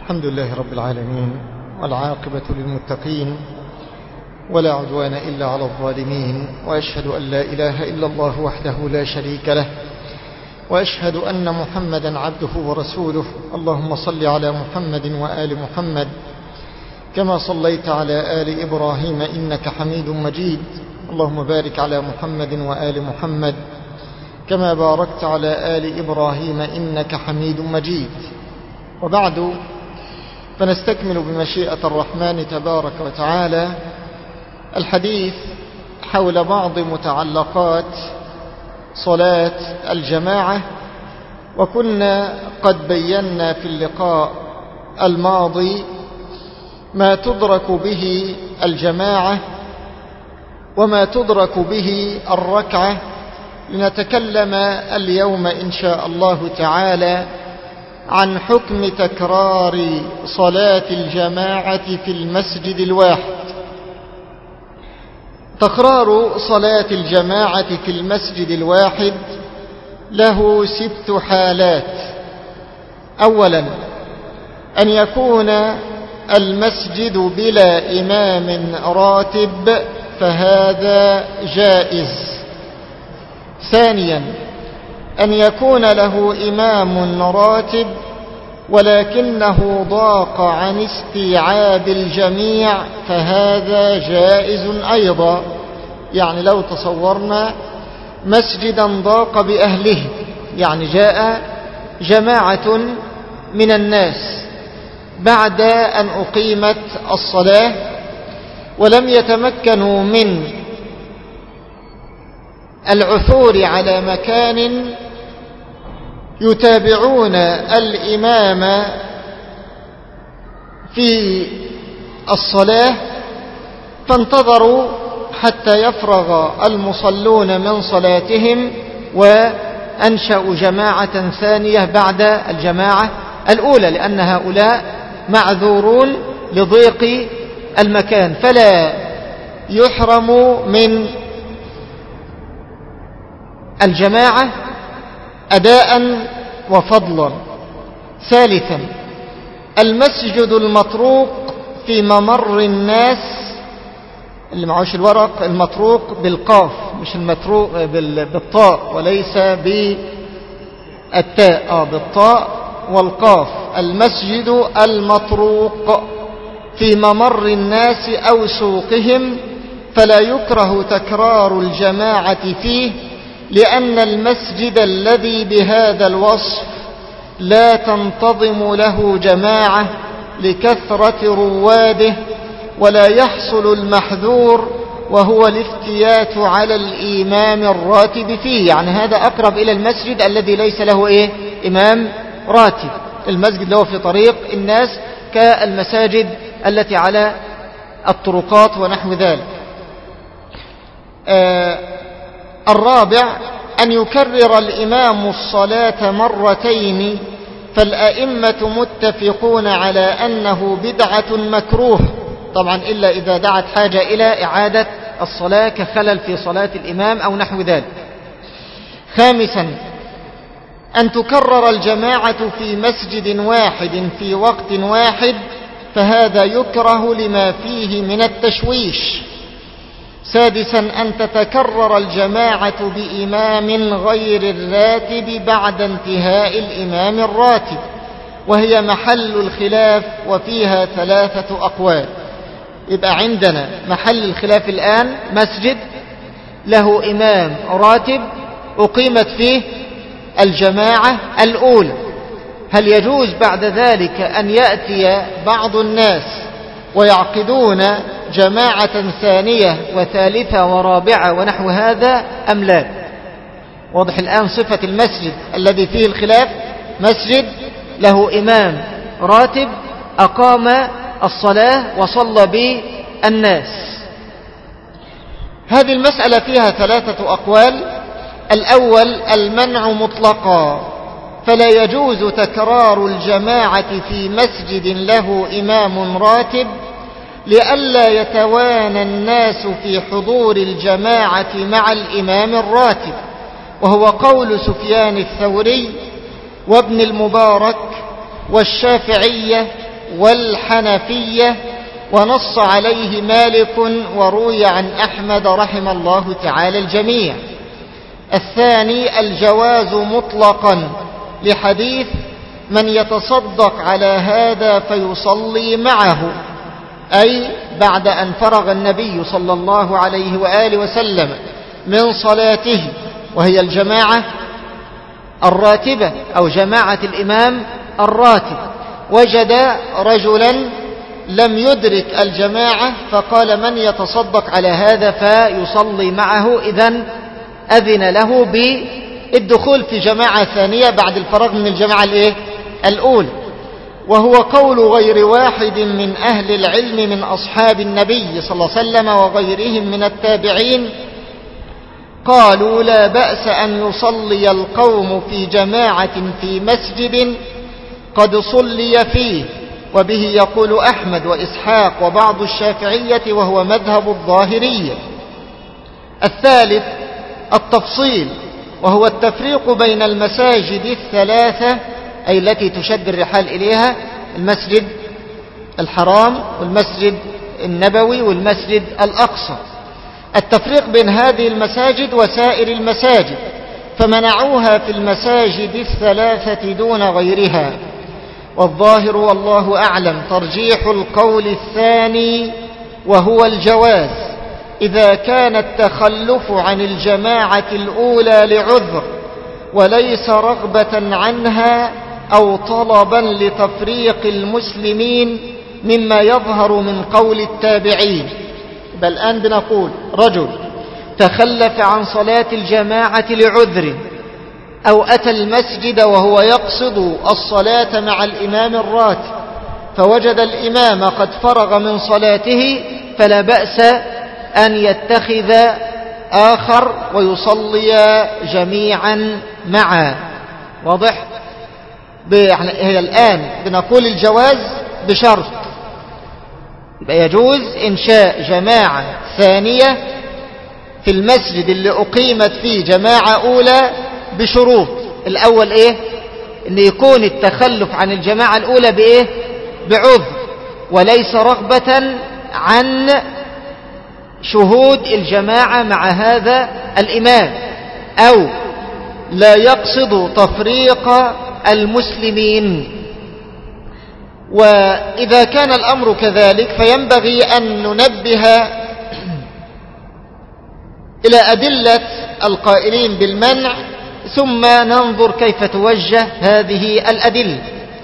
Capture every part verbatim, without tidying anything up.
الحمد لله رب العالمين، والعاقبة للمتقين، ولا عدوان إلا على الظالمين، وأشهد أن لا إله إلا الله وحده لا شريك له، وأشهد أن محمدا عبده ورسوله. اللهم صل على محمد وآل محمد كما صليت على آل إبراهيم إنك حميد مجيد. اللهم بارك على محمد وآل محمد كما باركت على آل إبراهيم إنك حميد مجيد. وبعد، فنستكمل بمشيئة الرحمن تبارك وتعالى الحديث حول بعض متعلقات صلاة الجماعة. وكنا قد بينا في اللقاء الماضي ما تدرك به الجماعة وما تدرك به الركعة، لنتكلم اليوم إن شاء الله تعالى عن حكم تكرار صلاة الجماعة في المسجد الواحد. تكرار صلاة الجماعة في المسجد الواحد له ست حالات. أولا، أن يكون المسجد بلا إمام راتب، فهذا جائز. ثانيا، أن يكون له إمام راتب ولكنه ضاق عن استيعاب الجميع، فهذا جائز أيضا. يعني لو تصورنا مسجدا ضاق بأهله، يعني جاء جماعة من الناس بعد أن أقيمت الصلاة ولم يتمكنوا من العثور على مكان يتابعون الإمام في الصلاة، فانتظروا حتى يفرغ المصلون من صلاتهم وأنشأوا جماعة ثانية بعد الجماعة الأولى، لأن هؤلاء معذورون لضيق المكان، فلا يحرم من الجماعة أداء وفضلا. ثالثا، المسجد المطروق في ممر الناس، اللي معوش الورق، المطروق بالقاف مش المطروق بالطاء وليس بالتاء، آه بالطاء والقاف. المسجد المطروق في ممر الناس أو سوقهم، فلا يكره تكرار الجماعة فيه، لأن المسجد الذي بهذا الوصف لا تنتظم له جماعة لكثرة رواده، ولا يحصل المحذور وهو الافتيات على الإمام الراتب فيه. يعني هذا أقرب إلى المسجد الذي ليس له إيه؟ إمام راتب. المسجد له في طريق الناس كالمساجد التي على الطرقات ونحو ذلك. آه الرابع، أن يكرر الإمام الصلاة مرتين، فالأئمة متفقون على أنه بدعة مكروه، طبعا إلا إذا دعت حاجة إلى إعادة الصلاة كخلل في صلاة الإمام أو نحو ذلك. خامسا، أن تكرر الجماعة في مسجد واحد في وقت واحد، فهذا يكره لما فيه من التشويش. سادسا، أن تتكرر الجماعة بإمام غير الراتب بعد انتهاء الإمام الراتب، وهي محل الخلاف وفيها ثلاثة أقوال. يبقى عندنا محل الخلاف الآن مسجد له إمام راتب أقيمت فيه الجماعة الأولى، هل يجوز بعد ذلك أن يأتي بعض الناس ويعقدون جماعة ثانية وثالثة ورابعة ونحو هذا أم لا؟ واضح الآن صفة المسجد الذي فيه الخلاف مسجد له إمام راتب أقام الصلاة وصلى بالناس. هذه المسألة فيها ثلاثة أقوال. الأول، المنع مطلقا، فلا يجوز تكرار الجماعة في مسجد له إمام راتب لئلا يتوانى الناس في حضور الجماعة مع الإمام الراتب، وهو قول سفيان الثوري وابن المبارك والشافعية والحنفية، ونص عليه مالك وروي عن أحمد رحم الله تعالى الجميع. الثاني الجواز مطلقا لحديث من يتصدق على هذا فيصلي معه، أي بعد أن فرغ النبي صلى الله عليه وآله وسلم من صلاته وهي الجماعة الراتبة أو جماعة الإمام الراتب، وجد رجلا لم يدرك الجماعة فقال من يتصدق على هذا فيصلي معه، إذن أذن له بالدخول في جماعة ثانية بعد الفراغ من الجماعة الإيه؟ الأولى. وهو قول غير واحد من أهل العلم من أصحاب النبي صلى الله عليه وسلم وغيرهم من التابعين، قالوا لا بأس أن يصلي القوم في جماعة في مسجد قد صلي فيه، وبه يقول أحمد وإسحاق وبعض الشافعية وهو مذهب الظاهرية. الثالث التفصيل، وهو التفريق بين المساجد الثلاثة أي التي تشد الرحال إليها، المسجد الحرام والمسجد النبوي والمسجد الأقصى، التفريق بين هذه المساجد وسائر المساجد، فمنعوها في المساجد الثلاثة دون غيرها. والظاهر والله أعلم ترجيح القول الثاني وهو الجواز إذا كان التخلف عن الجماعة الأولى لعذر وليس رغبة عنها أو طلبا لتفريق المسلمين مما يظهر من قول التابعين. بل الآن بنقول رجل تخلف عن صلاة الجماعة لعذر أو أتى المسجد وهو يقصد الصلاة مع الإمام الراتب فوجد الإمام قد فرغ من صلاته، فلا بأس أن يتخذ آخر ويصلي جميعا معا. واضح؟ هي الآن بنقول الجواز بشرط، يبقى يجوز إنشاء جماعة ثانية في المسجد اللي أقيمت فيه جماعة أولى بشروط. الأول إيه؟ أن يكون التخلف عن الجماعة الأولى بإيه؟ بعذر وليس رغبة عن شهود الجماعة مع هذا الإمام، أو لا يقصد تفريق المسلمين. وإذا كان الأمر كذلك فينبغي أن ننبه إلى أدلة القائلين بالمنع ثم ننظر كيف توجه هذه الأدلة.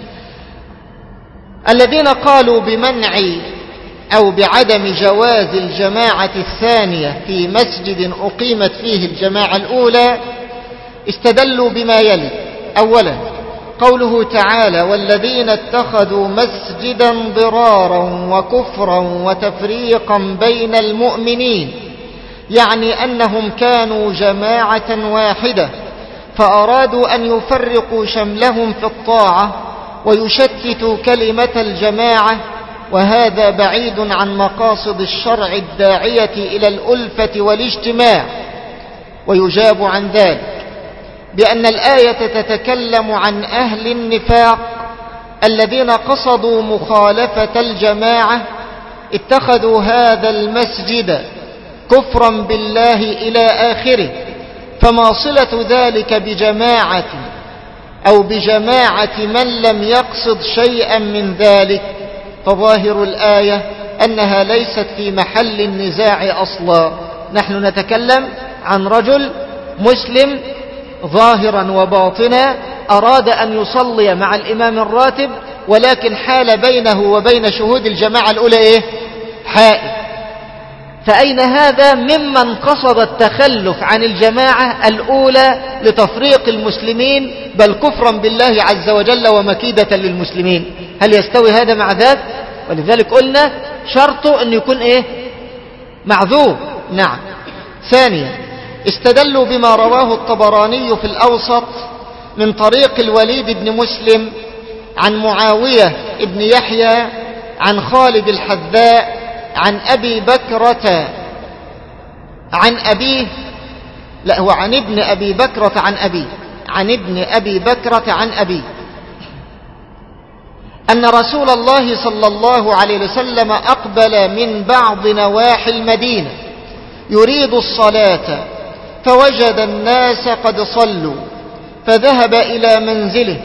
الذين قالوا بمنع أو بعدم جواز الجماعة الثانية في مسجد أقيمت فيه الجماعة الأولى استدلوا بما يلي: أولا قوله تعالى: والذين اتخذوا مسجدا ضرارا وكفرا وتفريقا بين المؤمنين، يعني أنهم كانوا جماعة واحدة فأرادوا أن يفرقوا شملهم في الطاعة ويشتتوا كلمة الجماعة، وهذا بعيد عن مقاصد الشرع الداعية إلى الألفة والاجتماع. ويجاب عن ذلك بأن الآية تتكلم عن أهل النفاق الذين قصدوا مخالفة الجماعة، اتخذوا هذا المسجد كفرا بالله إلى آخره، فما صلة ذلك بجماعة أو بجماعة من لم يقصد شيئا من ذلك؟ فظاهر الآية أنها ليست في محل النزاع أصلا. نحن نتكلم عن رجل مسلم ظاهرا وباطنا أراد أن يصلي مع الإمام الراتب، ولكن حال بينه وبين شهود الجماعة الأولى إيه؟ حائل. فأين هذا ممن قصد التخلف عن الجماعة الأولى لتفريق المسلمين بل كفرا بالله عز وجل ومكيدة للمسلمين؟ هل يستوي هذا مع ذاك؟ ولذلك قلنا شرطه أن يكون إيه؟ معذور. نعم. ثانيا استدلوا بما رواه الطبراني في الأوسط من طريق الوليد بن مسلم عن معاوية بن يحيى عن خالد الحذاء عن أبي بكرة عن أبيه، لا هو عن ابن أبي بكرة عن أبيه، عن ابن أبي بكرة عن أبيه أن رسول الله صلى الله عليه وسلم أقبل من بعض نواحي المدينة يريد الصلاة، فوجد الناس قد صلوا فذهب إلى منزله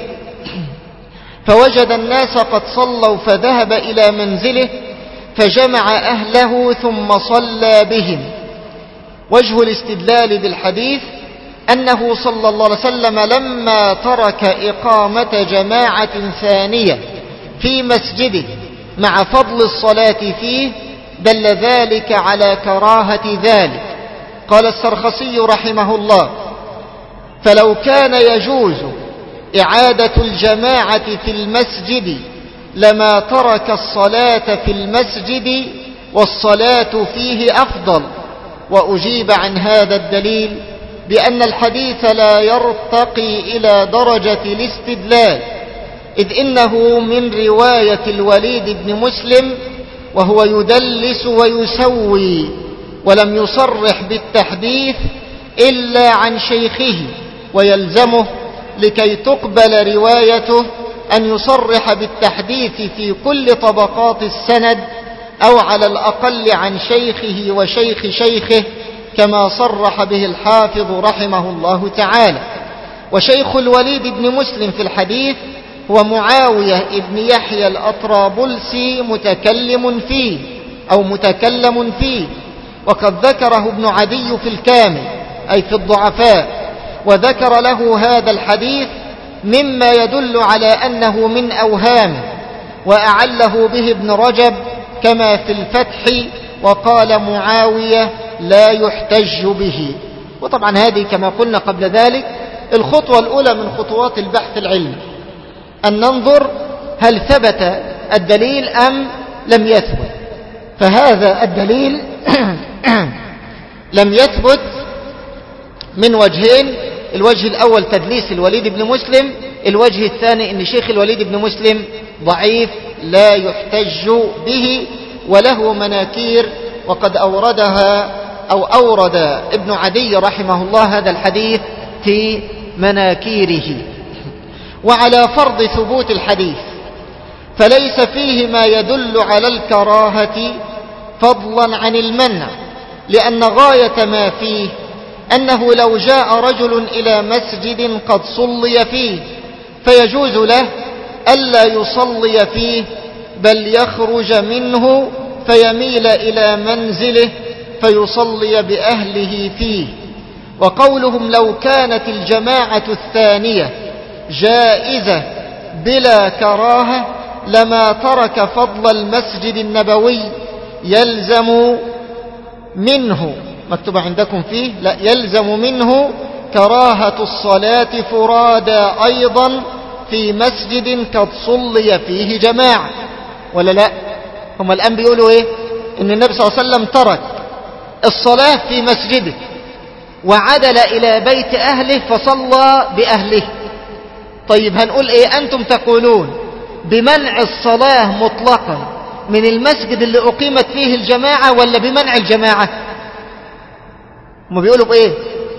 فوجد الناس قد صلوا فذهب إلى منزله فجمع أهله ثم صلى بهم. وجه الاستدلال بالحديث أنه صلى الله عليه وسلم لما ترك إقامة جماعة ثانية في مسجده مع فضل الصلاة فيه دل ذلك على كراهة ذلك. قال السرخسي رحمه الله: فلو كان يجوز إعادة الجماعة في المسجد لما ترك الصلاة في المسجد والصلاة فيه أفضل. وأجيب عن هذا الدليل بأن الحديث لا يرتقي إلى درجة الاستدلال، إذ إنه من رواية الوليد بن مسلم وهو يدلس ويسوي، ولم يصرح بالتحديث إلا عن شيخه، ويلزمه لكي تقبل روايته أن يصرح بالتحديث في كل طبقات السند، أو على الأقل عن شيخه وشيخ شيخه، كما صرح به الحافظ رحمه الله تعالى. وشيخ الوليد بن مسلم في الحديث هو معاوية ابن يحيى الأطرابلسي متكلم فيه أو متكلم فيه، وقد ذكره ابن عدي في الكامل أي في الضعفاء، وذكر له هذا الحديث مما يدل على أنه من أوهامه، وأعله به ابن رجب كما في الفتح، وقال معاوية لا يحتج به. وطبعا هذه كما قلنا قبل ذلك الخطوة الأولى من خطوات البحث العلمي، أن ننظر هل ثبت الدليل أم لم يثبت. فهذا الدليل لم يثبت من وجهين: الوجه الأول تدليس الوليد بن مسلم، الوجه الثاني أن شيخ الوليد بن مسلم ضعيف لا يحتج به وله مناكير، وقد أوردها أو أورد ابن عدي رحمه الله هذا الحديث في مناكيره. وعلى فرض ثبوت الحديث فليس فيه ما يدل على الكراهة فضلا عن المنع، لأن غاية ما فيه أنه لو جاء رجل إلى مسجد قد صلي فيه فيجوز له ألا يصلي فيه، بل يخرج منه فيميل إلى منزله فيصلي بأهله فيه. وقولهم لو كانت الجماعة الثانية جائزة بلا كراهة لما ترك فضل المسجد النبوي، يلزم منه، مكتوب عندكم فيه لا، يلزم منه كراهة الصلاة فرادى أيضا في مسجد قد صلي فيه جماعة، ولا لا؟ هم الآن بيقولوا إيه؟ إن النبي صلى الله عليه وسلم ترك الصلاة في مسجده وعدل إلى بيت أهله فصلى بأهله. طيب هنقول إيه؟ أنتم تقولون بمنع الصلاة مطلقا من المسجد اللي أقيمت فيه الجماعة، ولا بمنع الجماعة؟ هم بيقولوا بإيه؟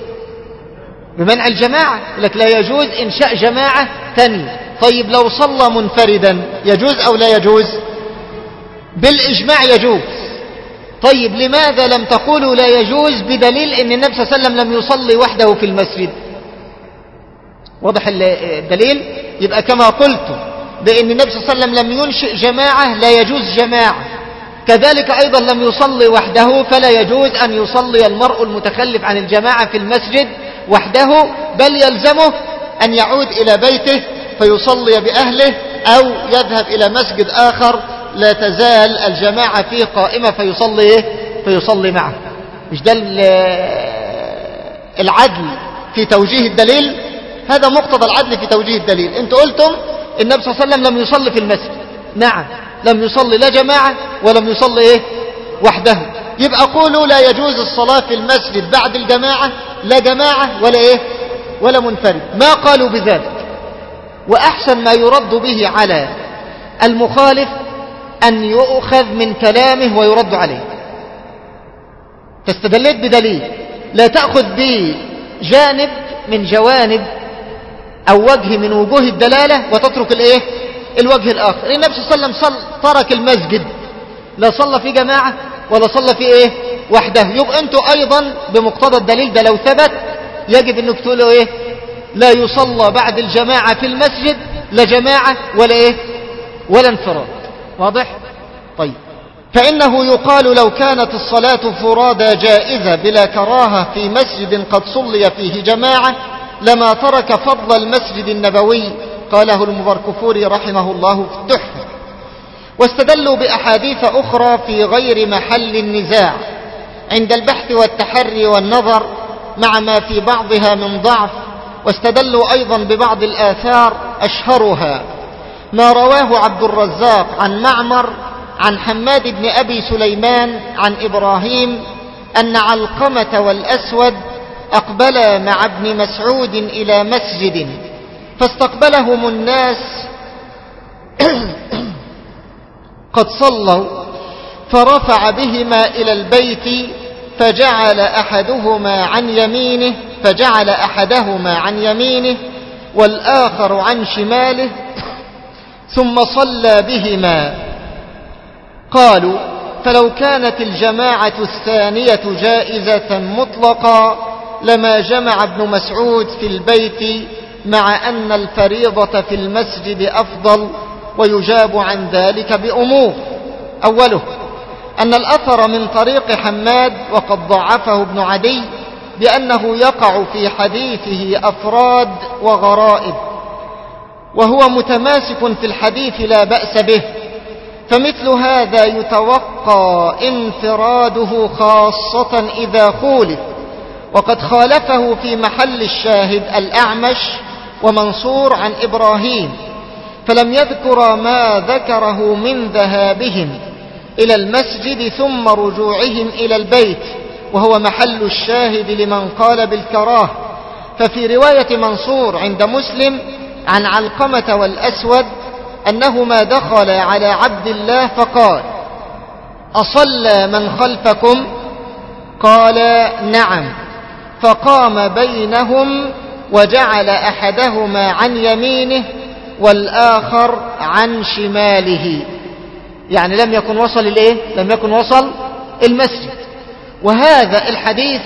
بمنع الجماعة، لك لا يجوز إنشاء جماعة ثانية. طيب لو صلى منفردا يجوز أو لا يجوز؟ بالإجماع يجوز. طيب لماذا لم تقولوا لا يجوز بدليل أن النبي صلى الله عليه وسلم لم يصلي وحده في المسجد؟ واضح الدليل؟ يبقى كما قلت بأن النبي صلى الله عليه وسلم لم ينشئ جماعة لا يجوز جماعة، كذلك أيضا لم يصلي وحده فلا يجوز أن يصلي المرء المتخلف عن الجماعة في المسجد وحده، بل يلزمه أن يعود إلى بيته فيصلي بأهله، أو يذهب إلى مسجد آخر لا تزال الجماعة فيه قائمة فيصلي إيه؟ فيصلي معه. مش ده العدل في توجيه الدليل؟ هذا مقتضى العدل في توجيه الدليل. انتوا قلتم النبي صلى الله عليه وسلم لم يصلي في المسجد، نعم لم يصلي لا جماعة ولم يصلي إيه؟ وحده، يبقى قولوا لا يجوز الصلاة في المسجد بعد الجماعة، لا جماعة ولا إيه؟ ولا منفرد. ما قالوا بذلك. وأحسن ما يرد به على المخالف أن يؤخذ من كلامه ويرد عليه. فاستدلت بدليل، لا تأخذ بجانب من جوانب أو وجه من وجوه الدلالة وتترك الإيه؟ الوجه الآخر. النبي صلى الله عليه وسلم ترك المسجد، لا صلى في جماعة ولا صلى في إيه وحده. يبقى أنتوا أيضا بمقتضى الدليل ده لو ثبت يجب أنك تقولوا إيه لا يصلى بعد الجماعة في المسجد، لا جماعة ولا إيه ولا انفراد. واضح؟ طيب، فإنه يقال لو كانت الصلاة فرادى جائزة بلا كراهة في مسجد قد صلي فيه جماعة لما ترك فضل المسجد النبوي، قاله المباركفوري رحمه الله في التحفة. واستدلوا بأحاديث أخرى في غير محل النزاع عند البحث والتحري والنظر مع ما في بعضها من ضعف. واستدلوا أيضا ببعض الآثار أشهرها ما رواه عبد الرزاق عن معمر عن حماد بن أبي سليمان عن إبراهيم أن علقمة والأسود أقبلا مع ابن مسعود إلى مسجد فاستقبلهم الناس قد صلوا، فرفع بهما إلى البيت فجعل أحدهما عن يمينه فجعل أحدهما عن يمينه والآخر عن شماله ثم صلى بهما. قالوا فلو كانت الجماعة الثانية جائزة مطلقا لما جمع ابن مسعود في البيت، مع أن الفريضة في المسجد أفضل. ويجاب عن ذلك بأمور: أوله أن الأثر من طريق حماد وقد ضعفه ابن عدي بأنه يقع في حديثه أفراد وغرائب، وهو متماسك في الحديث لا بأس به، فمثل هذا يتوقى انفراده خاصة إذا خولف. وقد خالفه في محل الشاهد الأعمش ومنصور عن إبراهيم، فلم يذكر ما ذكره من ذهابهم إلى المسجد ثم رجوعهم إلى البيت، وهو محل الشاهد لمن قال بالكراه. ففي رواية منصور عند مسلم عن علقمة والأسود أنهما دخل على عبد الله فقال: أصلى من خلفكم؟ قال: نعم. فقام بينهم وجعل أحدهما عن يمينه والآخر عن شماله، يعني لم يكن وصل الإيه؟ لم يكن وصل المسجد. وهذا الحديث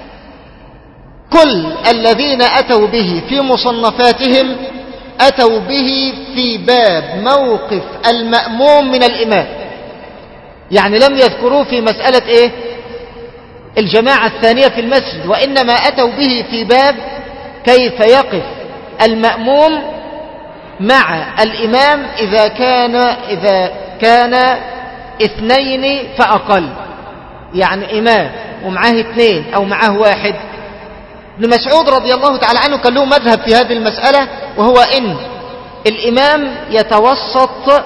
كل الذين أتوا به في مصنفاتهم أتوا به في باب موقف المأموم من الإمام، يعني لم يذكروه في مسألة إيه؟ الجماعة الثانية في المسجد، وإنما أتوا به في باب كيف يقف المأموم مع الإمام إذا كان إذا كان اثنين فأقل، يعني إمام ومعاه اثنين أو معاه واحد. ابن مسعود رضي الله تعالى عنه كان له مذهب في هذه المسألة، وهو إن الإمام يتوسط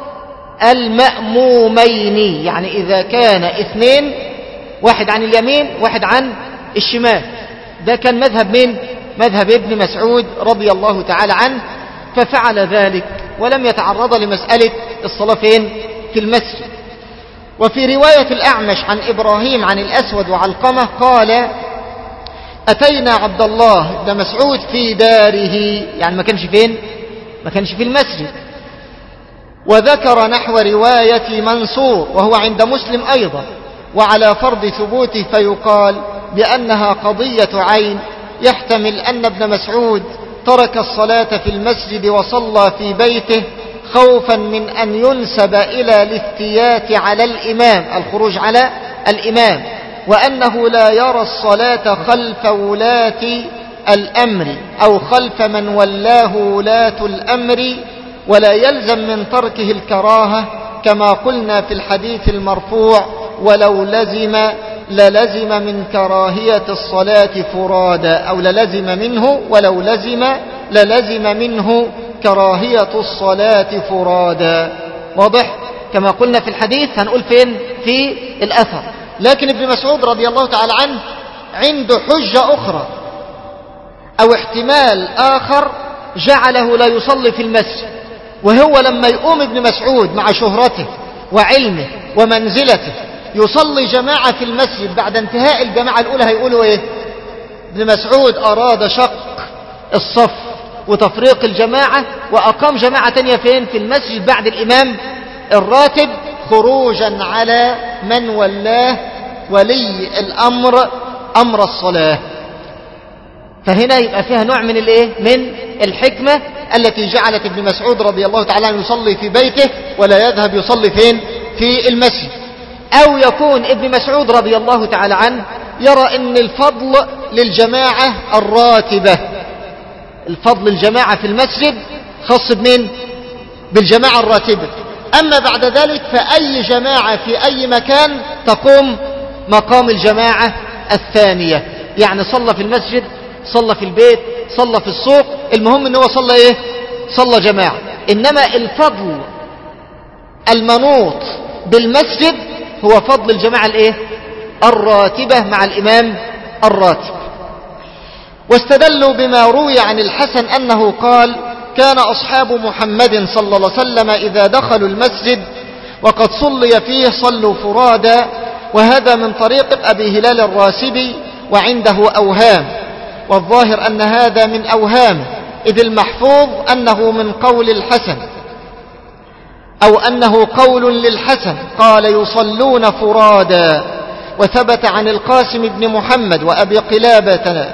المأمومين، يعني إذا كان اثنين، واحد عن اليمين واحد عن الشمال. ده كان مذهب من مذهب ابن مسعود رضي الله تعالى عنه، ففعل ذلك ولم يتعرض لمسألة الصلاة فين؟ في المسجد. وفي رواية الأعمش عن إبراهيم عن الأسود وعلقمة قال: أتينا عبد الله بن مسعود في داره، يعني ما كانش فين؟ ما كانش في المسجد. وذكر نحو رواية منصور وهو عند مسلم أيضا، وعلى فرض ثبوته فيقال بأنها قضية عين، يحتمل أن ابن مسعود ترك الصلاة في المسجد وصلى في بيته خوفا من أن ينسب إلى الافتيات على الإمام، الخروج على الإمام، وأنه لا يرى الصلاة خلف ولاة الأمر أو خلف من ولاه ولاة الأمر، ولا يلزم من تركه الكراهة، كما قلنا في الحديث المرفوع: ولو لزم للزم من كراهية الصلاة فرادا، أو للزم منه ولو لزم للزم منه كراهية الصلاة فرادا. واضح؟ كما قلنا في الحديث هنقول فين؟ في الأثر. لكن ابن مسعود رضي الله تعالى عنه عنده حجة أخرى أو احتمال آخر جعله لا يصلي في المسجد، وهو لما يقوم ابن مسعود مع شهرته وعلمه ومنزلته يصلي جماعة في المسجد بعد انتهاء الجماعة الأولى، هيقولوا إيه؟ ابن مسعود أراد شق الصف وتفريق الجماعة، وأقام جماعة تانية فين؟ في المسجد بعد الإمام الراتب، خروجا على من ولاه ولي الأمر أمر الصلاة. فهنا يبقى فيها نوع من الايه؟ من الحكمة التي جعلت ابن مسعود رضي الله تعالى عنه يصلي في بيته ولا يذهب يصلي فين؟ في المسجد. أو يكون ابن مسعود رضي الله تعالى عنه يرى ان الفضل للجماعة الراتبة، الفضل الجماعة في المسجد خاص بمن؟ بالجماعة الراتبة. أما بعد ذلك فأي جماعة في أي مكان تقوم مقام الجماعة الثانية. يعني صلى في المسجد، صلى في البيت، صلى في السوق، المهم ان هو صلى ايه؟ صلى جماعة. انما الفضل المنوط بالمسجد هو فضل الجماعة الايه؟ الراتبة مع الامام الراتب. واستدلوا بما روي عن الحسن انه قال: كان اصحاب محمد صلى الله عليه وسلم اذا دخلوا المسجد وقد صلي فيه صلوا فرادا، وهذا من طريق ابي هلال الراسبي وعنده اوهام، والظاهر أن هذا من أوهامه، إذ المحفوظ أنه من قول الحسن أو أنه قول للحسن قال: يصلون فرادا. وثبت عن القاسم بن محمد وأبي قلابة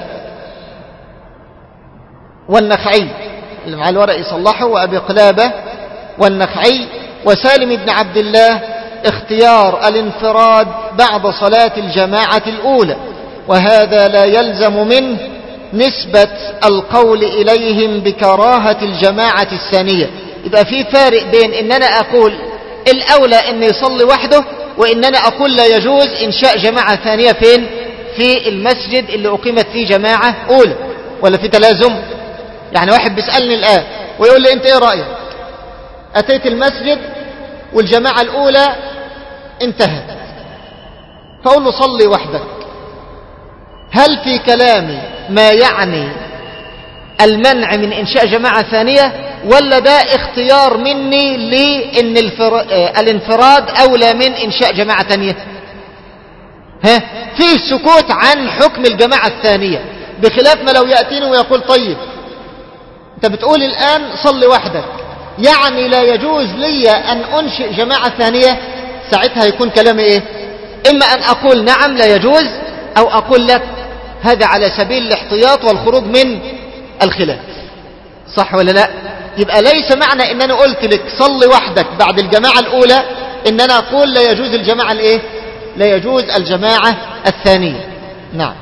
والنخعي، اللي مع الورق يصلحه، وأبي قلابة والنخعي وسالم بن عبد الله اختيار الانفراد بعد صلاة الجماعة الأولى، وهذا لا يلزم منه نسبة القول إليهم بكراهة الجماعة الثانية. يبقى في فارق بين إن أنا أقول الأولى إن يصلي وحده، وإن أنا أقول لا يجوز إنشاء جماعة ثانية فين؟ في المسجد اللي أقيمت فيه جماعة أولى. ولا في تلازم؟ يعني واحد بيسألني الآن ويقول لي: أنت إيه رأيك؟ أتيت المسجد والجماعة الأولى انتهت، فأقول له صلي وحدك. هل في كلامي ما يعني المنع من إنشاء جماعة ثانية، ولا ده اختيار مني لأن الفر... الانفراد أولى من إنشاء جماعة ثانية؟ ها؟ فيه سكوت عن حكم الجماعة الثانية، بخلاف ما لو يأتيني ويقول: طيب أنت بتقول الآن صلي وحدك، يعني لا يجوز لي أن أنشئ جماعة ثانية، ساعتها يكون كلامي إيه؟ إما أن أقول نعم لا يجوز، أو أقول لك هذا على سبيل الاحتياط والخروج من الخلاف. صح ولا لا؟ يبقى ليس معنى ان انا قلت لك صلي وحدك بعد الجماعة الاولى ان انا اقول لا يجوز الجماعة الايه؟ لا يجوز الجماعة الثانية. نعم.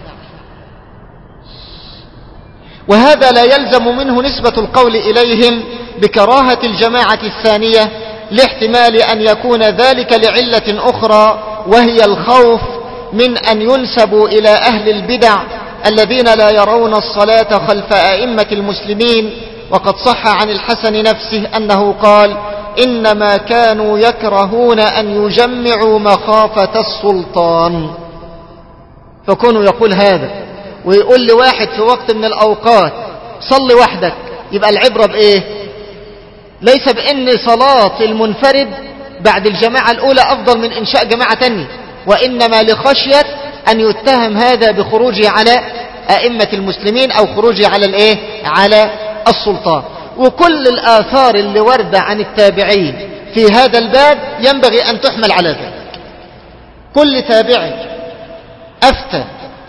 وهذا لا يلزم منه نسبة القول اليهم بكراهة الجماعة الثانية، لاحتمال ان يكون ذلك لعلة اخرى، وهي الخوف من أن ينسبوا إلى أهل البدع الذين لا يرون الصلاة خلف أئمة المسلمين. وقد صح عن الحسن نفسه أنه قال: إنما كانوا يكرهون أن يجمعوا مخافة السلطان. فكونوا يقول هذا ويقول لواحد في وقت من الأوقات صل وحدك، يبقى العبرة بإيه؟ ليس بأن صلاة المنفرد بعد الجماعة الأولى أفضل من إنشاء جماعة تانية، وإنما لخشية أن يتهم هذا بخروجه على أئمة المسلمين أو خروجه على الإيه؟ على السلطان. وكل الآثار اللي وردة عن التابعين في هذا الباب ينبغي أن تحمل على ذلك. كل تابع أفتى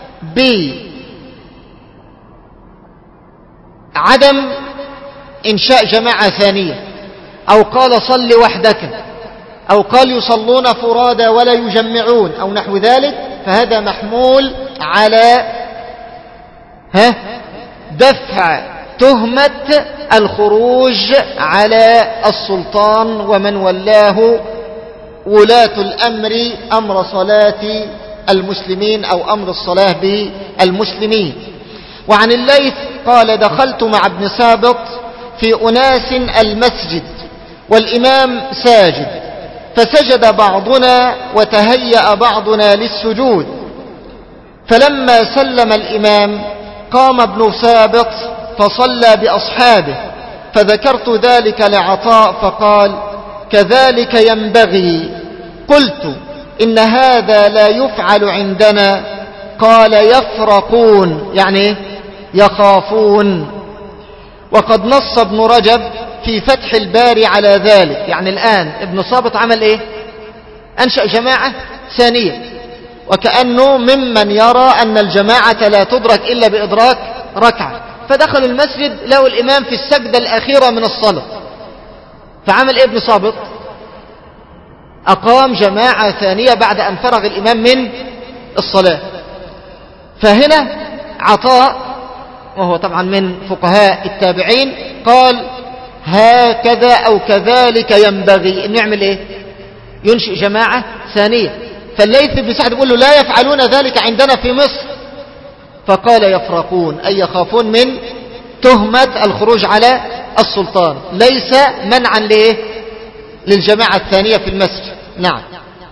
بعدم إنشاء جماعة ثانية، أو قال صل وحدك، أو قال يصلون فرادى ولا يجمعون، أو نحو ذلك، فهذا محمول على ها دفع تهمة الخروج على السلطان ومن ولاه ولاة الأمر أمر صلاة المسلمين أو أمر الصلاة بالمسلمين. وعن الليث قال: دخلت مع ابن سابط في أناس المسجد والإمام ساجد، فسجد بعضنا وتهيأ بعضنا للسجود، فلما سلم الإمام قام ابن سابط فصلى بأصحابه، فذكرت ذلك لعطاء فقال: كذلك ينبغي. قلت: إن هذا لا يفعل عندنا. قال: يفرقون، يعني يخافون. وقد نص ابن رجب في فتح الباري على ذلك. يعني الآن ابن صابط عمل ايه؟ أنشأ جماعة ثانية، وكأنه ممن يرى أن الجماعة لا تدرك إلا بإدراك ركعة، فدخل المسجد لقوا الإمام في السجدة الأخيرة من الصلاة، فعمل إيه ابن صابط؟ أقام جماعة ثانية بعد أن فرغ الإمام من الصلاة. فهنا عطاء، وهو طبعا من فقهاء التابعين، قال هكذا أو كذلك ينبغي أن يعمل إيه؟ ينشئ جماعة ثانية. فالليث بن سعد يقول له لا يفعلون ذلك عندنا في مصر، فقال يفرقون، أي يخافون من تهمة الخروج على السلطان، ليس منعا لإيه؟ للجماعة الثانية في المسجد. نعم.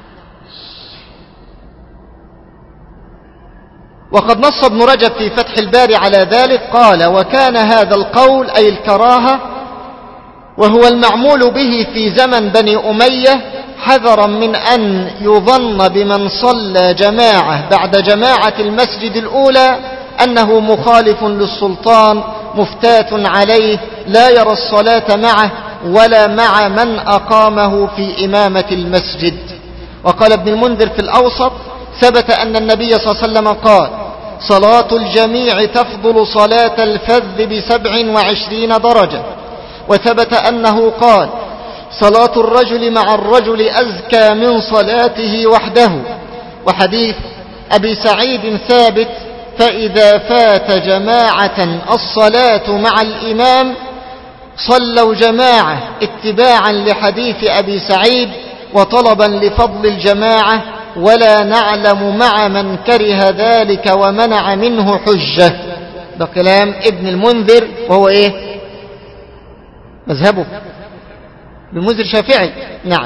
وقد نص ابن رجب في فتح الباري على ذلك، قال وكان هذا القول أي الكراهة وهو المعمول به في زمن بني أمية حذرا من أن يظن بمن صلى جماعة بعد جماعة المسجد الأولى أنه مخالف للسلطان مفتات عليه لا يرى الصلاة معه ولا مع من أقامه في إمامة المسجد. وقال ابن المنذر في الأوسط ثبت أن النبي صلى الله عليه وسلم قال صلاة الجميع تفضل صلاة الفذ بسبع وعشرين درجة. وثبت أنه قال صلاة الرجل مع الرجل أزكى من صلاته وحده. وحديث أبي سعيد ثابت فإذا فات جماعة الصلاة مع الإمام صلوا جماعة اتباعا لحديث أبي سعيد وطلبا لفضل الجماعة ولا نعلم مع من كره ذلك ومنع منه حجة. ده كلام ابن المنذر، وهو ايه مذهبه؟ ابن المنذر شافعي. نعم.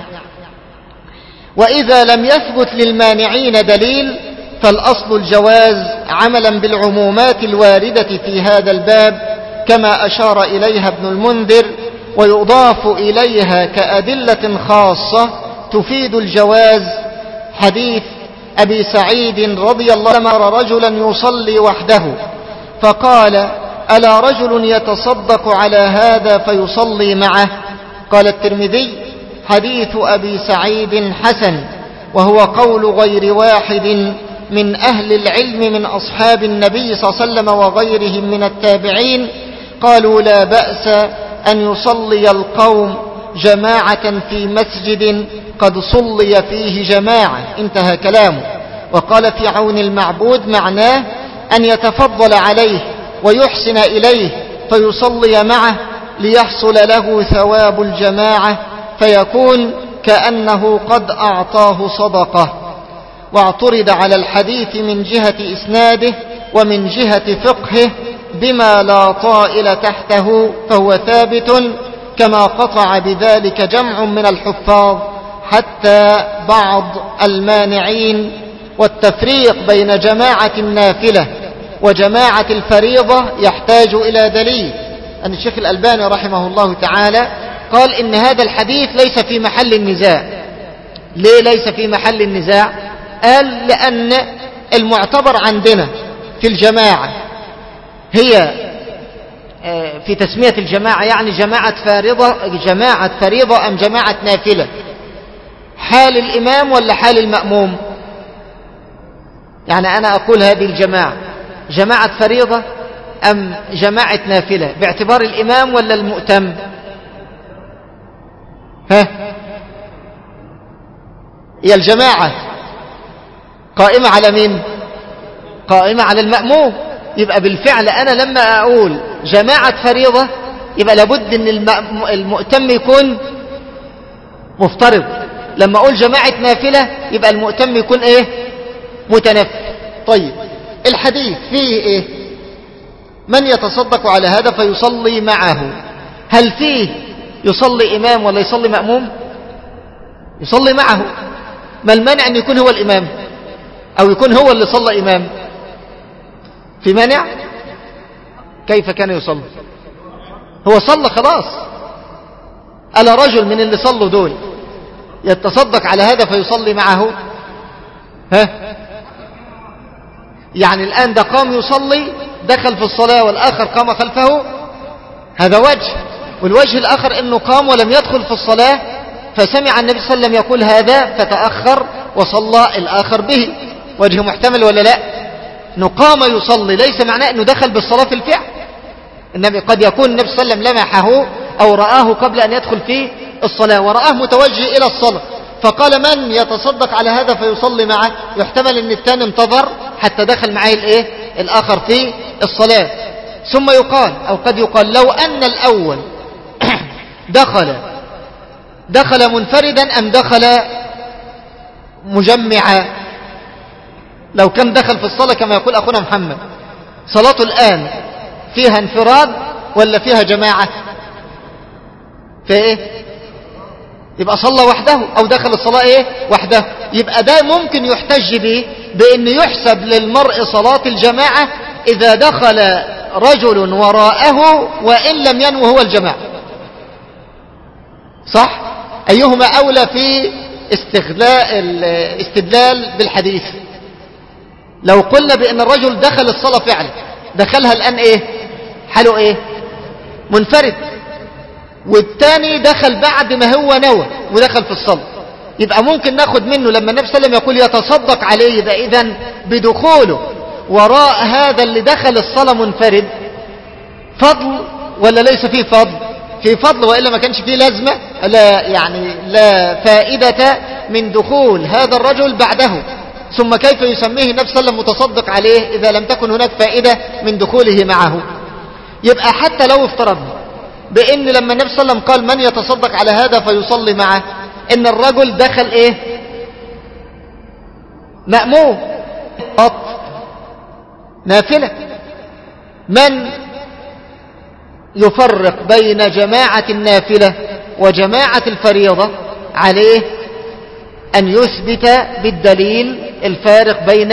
وإذا لم يثبت للمانعين دليل فالأصل الجواز عملا بالعمومات الواردة في هذا الباب كما أشار إليها ابن المنذر، ويضاف إليها كأدلة خاصة تفيد الجواز حديث أبي سعيد رضي الله عنه أمر رجلا يصلي وحده فقال ألا رجل يتصدق على هذا فيصلي معه؟ قال الترمذي حديث أبي سعيد حسن، وهو قول غير واحد من أهل العلم من أصحاب النبي صلى الله عليه وسلم وغيرهم من التابعين قالوا لا بأس أن يصلي القوم جماعة في مسجد قد صلي فيه جماعة. انتهى كلامه. وقال في عون المعبود معناه أن يتفضل عليه ويحسن إليه فيصلي معه ليحصل له ثواب الجماعة فيكون كأنه قد أعطاه صدقة. واعترض على الحديث من جهة إسناده ومن جهة فقهه بما لا طائل تحته فهو ثابت، كما قطع بذلك جمع من الحفاظ حتى بعض المانعين. والتفريق بين جماعة النافلة وجماعة الفريضة يحتاج إلى دليل. أن الشيخ الألباني رحمه الله تعالى قال إن هذا الحديث ليس في محل النزاع. ليه ليس في محل النزاع؟ قال لأن المعتبر عندنا في الجماعة هي في تسمية الجماعة يعني جماعة فريضة جماعة فريضة أم جماعة نافلة؟ حال الإمام ولا حال المأموم؟ يعني أنا أقول هذه الجماعة جماعة فريضة أم جماعة نافلة باعتبار الإمام ولا المؤتم؟ ها؟ هي الجماعة قائمة على مين؟ قائمة على المأموم. يبقى بالفعل أنا لما أقول جماعة فريضة يبقى لابد أن المؤتم يكون مفترض. لما أقول جماعة نافلة يبقى المؤتم يكون إيه؟ متنفل. طيب الحديث فيه إيه؟ من يتصدق على هذا فيصلي معه. هل فيه يصلي إمام ولا يصلي مأموم؟ يصلي معه. ما المانع أن يكون هو الإمام أو يكون هو اللي صلى إمام؟ في مانع؟ كيف كان يصلي؟ هو صلى خلاص. ألا رجل من اللي صلوا دول يتصدق على هذا فيصلي معه؟ ها؟ يعني الآن ده قام يصلي دخل في الصلاة والآخر قام خلفه هذا وجه. والوجه الآخر أنه قام ولم يدخل في الصلاة فسمع النبي صلى الله عليه وسلم يقول هذا فتأخر وصلى الآخر به. وجه محتمل ولا لا؟ أنه قام يصلي ليس معناه أنه دخل بالصلاة في الفعل. النبي قد يكون النبي صلى الله عليه وسلم لمحه أو رآه قبل أن يدخل في الصلاة ورآه متوجه إلى الصلاة فقال من يتصدق على هذا فيصلي معه. يحتمل أن الثاني انتظر حتى دخل معه الإيه؟ الآخر في الصلاة. ثم يقال أو قد يقال لو أن الأول دخل دخل منفردا أم دخل مجمعا. لو كان دخل في الصلاة كما يقول أخونا محمد صلاته الآن فيها انفراد ولا فيها جماعة؟ في إيه؟ يبقى صلى وحده أو دخل الصلاة إيه؟ وحده. يبقى ده ممكن يحتج به بأن يحسب للمرء صلاة الجماعة إذا دخل رجل وراءه وإن لم ينوه هو الجماعة. صح؟ أيهما أولى في استدلال بالحديث؟ لو قلنا بأن الرجل دخل الصلاة فعلا دخلها الآن إيه؟ حاله إيه؟ منفرد، والتاني دخل بعد ما هو نوى ودخل في الصلاة، يبقى ممكن ناخد منه لما النبي صلى الله عليه وسلم يقول يتصدق عليه يبقى إذن بدخوله وراء هذا اللي دخل الصلاة منفرد فضل ولا ليس فيه فضل؟ في فضل، وإلا ما كانش فيه لازمة لا يعني لا فائدة من دخول هذا الرجل بعده. ثم كيف يسميه النبي صلى الله عليه وسلم متصدق عليه إذا لم تكن هناك فائدة من دخوله معه؟ يبقى حتى لو افترضنا بأن لما النبي صلى الله عليه وسلم قال من يتصدق على هذا فيصلي معه إن الرجل دخل إيه؟ مأموم نافلة. من يفرق بين جماعة النافلة وجماعة الفريضة عليه أن يثبت بالدليل الفارق بين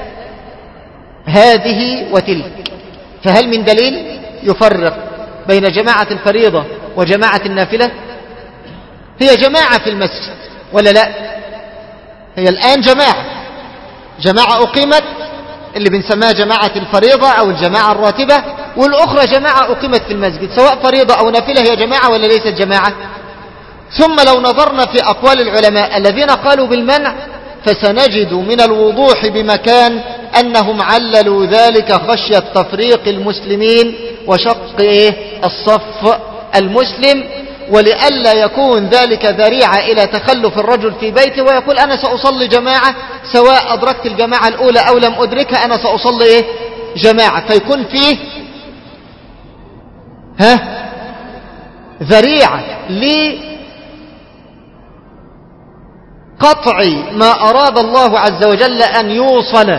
هذه وتلك. فهل من دليل يفرق بين جماعة الفريضة وجماعة النافلة؟ هي جماعة في المسجد ولا لا؟ هي الآن جماعة جماعة أقيمت اللي بنسميها جماعة الفريضة أو الجماعة الراتبة، والأخرى جماعة أقيمت في المسجد سواء فريضة أو نافلة، هي جماعة ولا ليست جماعة؟ ثم لو نظرنا في أقوال العلماء الذين قالوا بالمنع فسنجد من الوضوح بمكان أنهم عللوا ذلك خشية تفريق المسلمين وشق الصف المسلم، ولئلا يكون ذلك ذريعة إلى تخلف الرجل في بيته ويقول أنا سأصلي جماعة سواء أدركت الجماعة الأولى أو لم أدركها أنا سأصلي إيه؟ جماعة، فيكون فيه ها ذريعة لقطع ما أراد الله عز وجل أن يوصل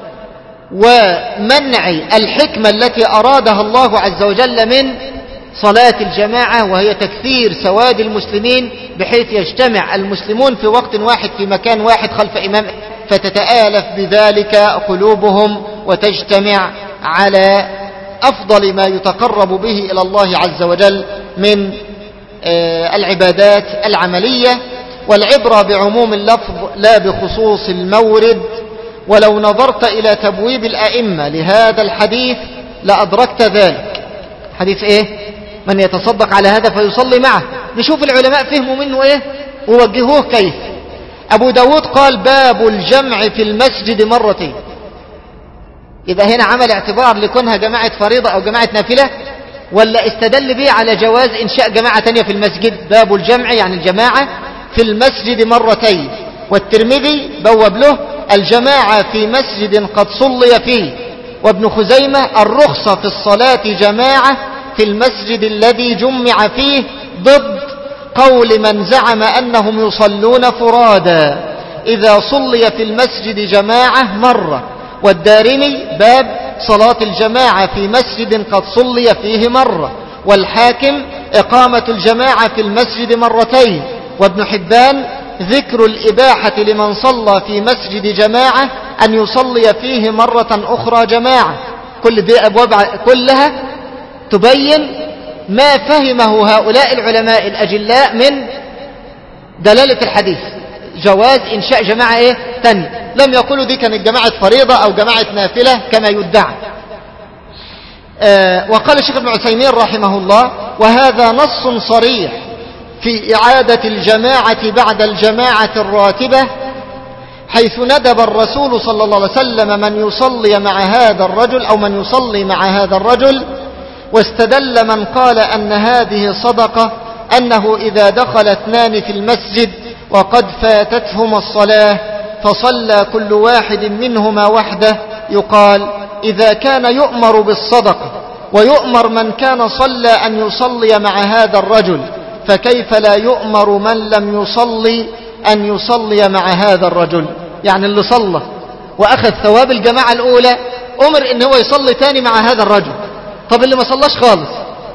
ومنع الحكمة التي أرادها الله عز وجل من صلاة الجماعة، وهي تكثير سواد المسلمين بحيث يجتمع المسلمون في وقت واحد في مكان واحد خلف إمام فتتآلف بذلك قلوبهم وتجتمع على أفضل ما يتقرب به إلى الله عز وجل من العبادات العملية. والعبرة بعموم اللفظ لا بخصوص المورد. ولو نظرت إلى تبويب الأئمة لهذا الحديث لأدركت ذلك. حديث إيه؟ من يتصدق على هذا فيصلي معه. نشوف العلماء فهموا منه إيه ووجهوه كيف. أبو داود قال باب الجمع في المسجد مرتين. يبقى هنا عمل اعتبار لكونها جماعة فريضة أو جماعة نافلة، ولا استدل به على جواز إنشاء جماعة تانية في المسجد؟ باب الجمع يعني الجماعة في المسجد مرتين. والترمذي بوب له الجماعة في مسجد قد صلي فيه. وابن خزيمة الرخصة في الصلاة جماعة في المسجد الذي جمع فيه ضد قول من زعم أنهم يصلون فرادا إذا صلي في المسجد جماعة مرة. والدارمي باب صلاة الجماعة في مسجد قد صلي فيه مرة. والحاكم إقامة الجماعة في المسجد مرتين. وابن حبان ذكر الإباحة لمن صلى في مسجد جماعة أن يصلي فيه مرة أخرى جماعة. كل دي أبواب كلها تبين ما فهمه هؤلاء العلماء الأجلاء من دلالة الحديث، جواز إنشاء جماعة إيه تاني. لم يقولوا دي كانت جماعة فريضة أو جماعة نافلة كما يدعى. آه وقال الشيخ ابن عثيمين رحمه الله: وهذا نص صريح في إعادة الجماعة بعد الجماعة الراتبة، حيث ندب الرسول صلى الله عليه وسلم من يصلي مع هذا الرجل أو من يصلي مع هذا الرجل. واستدل من قال أن هذه صدقة أنه إذا دخل اثنان في المسجد وقد فاتتهما الصلاة فصلى كل واحد منهما وحده، يقال إذا كان يؤمر بالصدقة ويؤمر من كان صلى أن يصلي مع هذا الرجل، فكيف لا يؤمر من لم يصلي أن يصلي مع هذا الرجل؟ يعني اللي صلى وأخذ ثواب الجماعة الأولى أمر إن هو يصلي تاني مع هذا الرجل. طب اللي ما صلاش خالص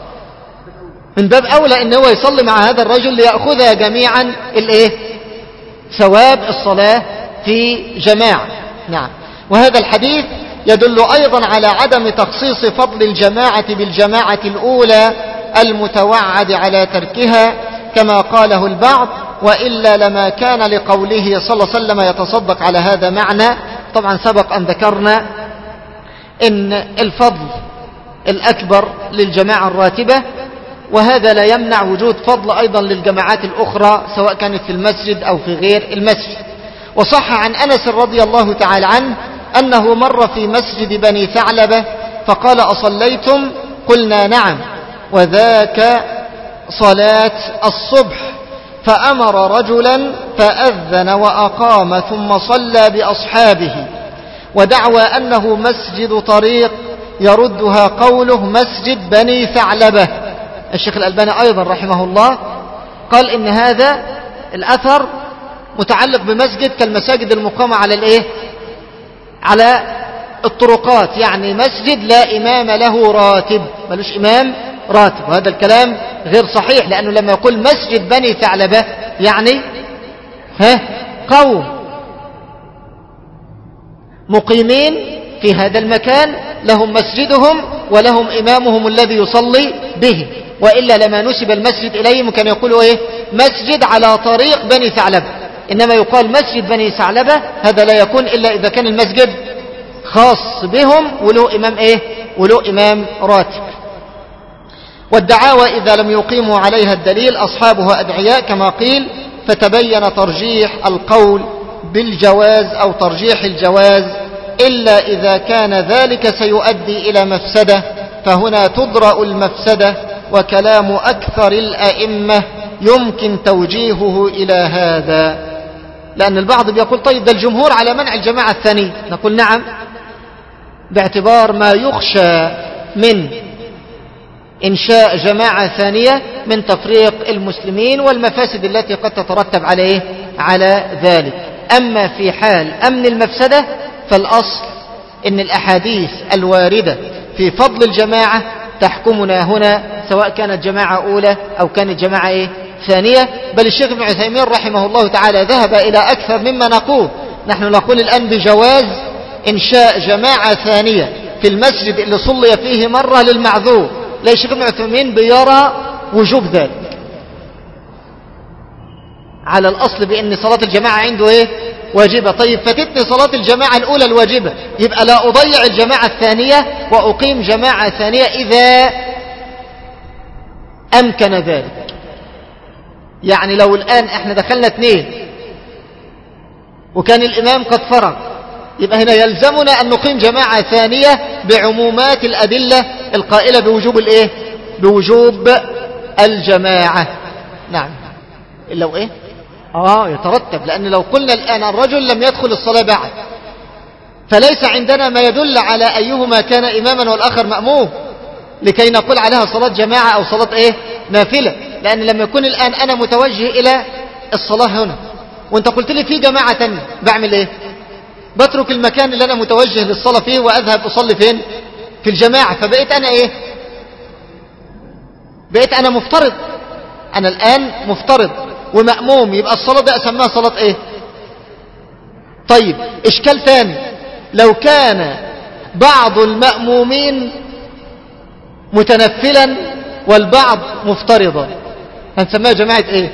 من باب أولى إن هو يصلي مع هذا الرجل ليأخذها جميعا الإيه؟ ثواب الصلاة في جماعة. نعم. وهذا الحديث يدل أيضا على عدم تخصيص فضل الجماعة بالجماعة الأولى المتوعد على تركها كما قاله البعض، وإلا لما كان لقوله صلى الله عليه وسلم يتصدق على هذا معنى. طبعا سبق أن ذكرنا إن الفضل الأكبر للجماعة الراتبة، وهذا لا يمنع وجود فضل أيضا للجماعات الأخرى سواء كانت في المسجد أو في غير المسجد. وصح عن أنس رضي الله تعالى عنه أنه مر في مسجد بني ثعلبة فقال: أصليتم؟ قلنا: نعم. وذاك صلاة الصبح، فأمر رجلا فأذن وأقام ثم صلى بأصحابه، ودعوى أنه مسجد طريق يردها قوله مسجد بني ثعلبة. الشيخ الألباني أيضا رحمه الله قال إن هذا الأثر متعلق بمسجد كالمساجد المقامة على الإيه؟ على الطرقات، يعني مسجد لا إمام له راتب، ملوش إمام راتب. وهذا الكلام غير صحيح، لأنه لما يقول مسجد بني ثعلبة يعني ها قوم مقيمين في هذا المكان لهم مسجدهم ولهم إمامهم الذي يصلي به، وإلا لما نسب المسجد إليهم كانوا يقولوا إيه؟ مسجد على طريق بني ثعلبة. إنما يقال مسجد بني ثعلبة، هذا لا يكون إلا إذا كان المسجد خاص بهم وله إمام إيه؟ وله إمام راتب. والدعاوى إذا لم يقيموا عليها الدليل أصحابها أدعياء كما قيل، فتبين ترجيح القول بالجواز أو ترجيح الجواز إلا إذا كان ذلك سيؤدي إلى مفسدة، فهنا تدرأ المفسدة، وكلام أكثر الأئمة يمكن توجيهه إلى هذا. لأن البعض بيقول طيب ده الجمهور على منع الجماعة الثانية، نقول نعم، باعتبار ما يخشى من إنشاء جماعة ثانية من تفريق المسلمين والمفاسد التي قد تترتب عليه على ذلك. أما في حال أمن المفسدة فالأصل إن الأحاديث الواردة في فضل الجماعة تحكمنا هنا، سواء كانت جماعة أولى أو كانت جماعة إيه؟ ثانية. بل الشيخ ابن عثيمين رحمه الله تعالى ذهب إلى أكثر مما نقول. نحن نقول الآن بجواز إنشاء جماعة ثانية في المسجد اللي صلي فيه مرة للمعذور. لا، الشيخ ابن عثيمين بيرى وجوب ذلك على الأصل بأن صلاة الجماعة عنده إيه؟ واجبة. طيب فاتتني صلاة الجماعة الأولى الواجبة، يبقى لا أضيع الجماعة الثانية وأقيم جماعة ثانية إذا أمكن ذلك. يعني لو الآن احنا دخلنا اثنين وكان الإمام قد فرغ، يبقى هنا يلزمنا أن نقيم جماعة ثانية بعمومات الأدلة القائلة بوجوب الإيه؟ بوجوب الجماعة. نعم. لو إيه؟ آه يترتب، لأن لو قلنا الآن الرجل لم يدخل الصلاة بعد، فليس عندنا ما يدل على أيهما كان إماما والآخر مأموم لكي نقول عليها صلاة جماعة أو صلاة إيه؟ نافلة. لأن لما يكون الآن أنا متوجه إلى الصلاة هنا وانت قلت لي في جماعة تانية، بعمل إيه؟ بترك المكان اللي أنا متوجه للصلاة فيه وأذهب أصلي فين؟ في الجماعة. فبقيت أنا إيه؟ بقيت أنا مفترض، أنا الآن مفترض ومأموم، يبقى الصلاة دي أسميها صلاة إيه؟ طيب إشكال تاني، لو كان بعض المأمومين متنفلا والبعض مفترضا، هنسميها جماعة إيه؟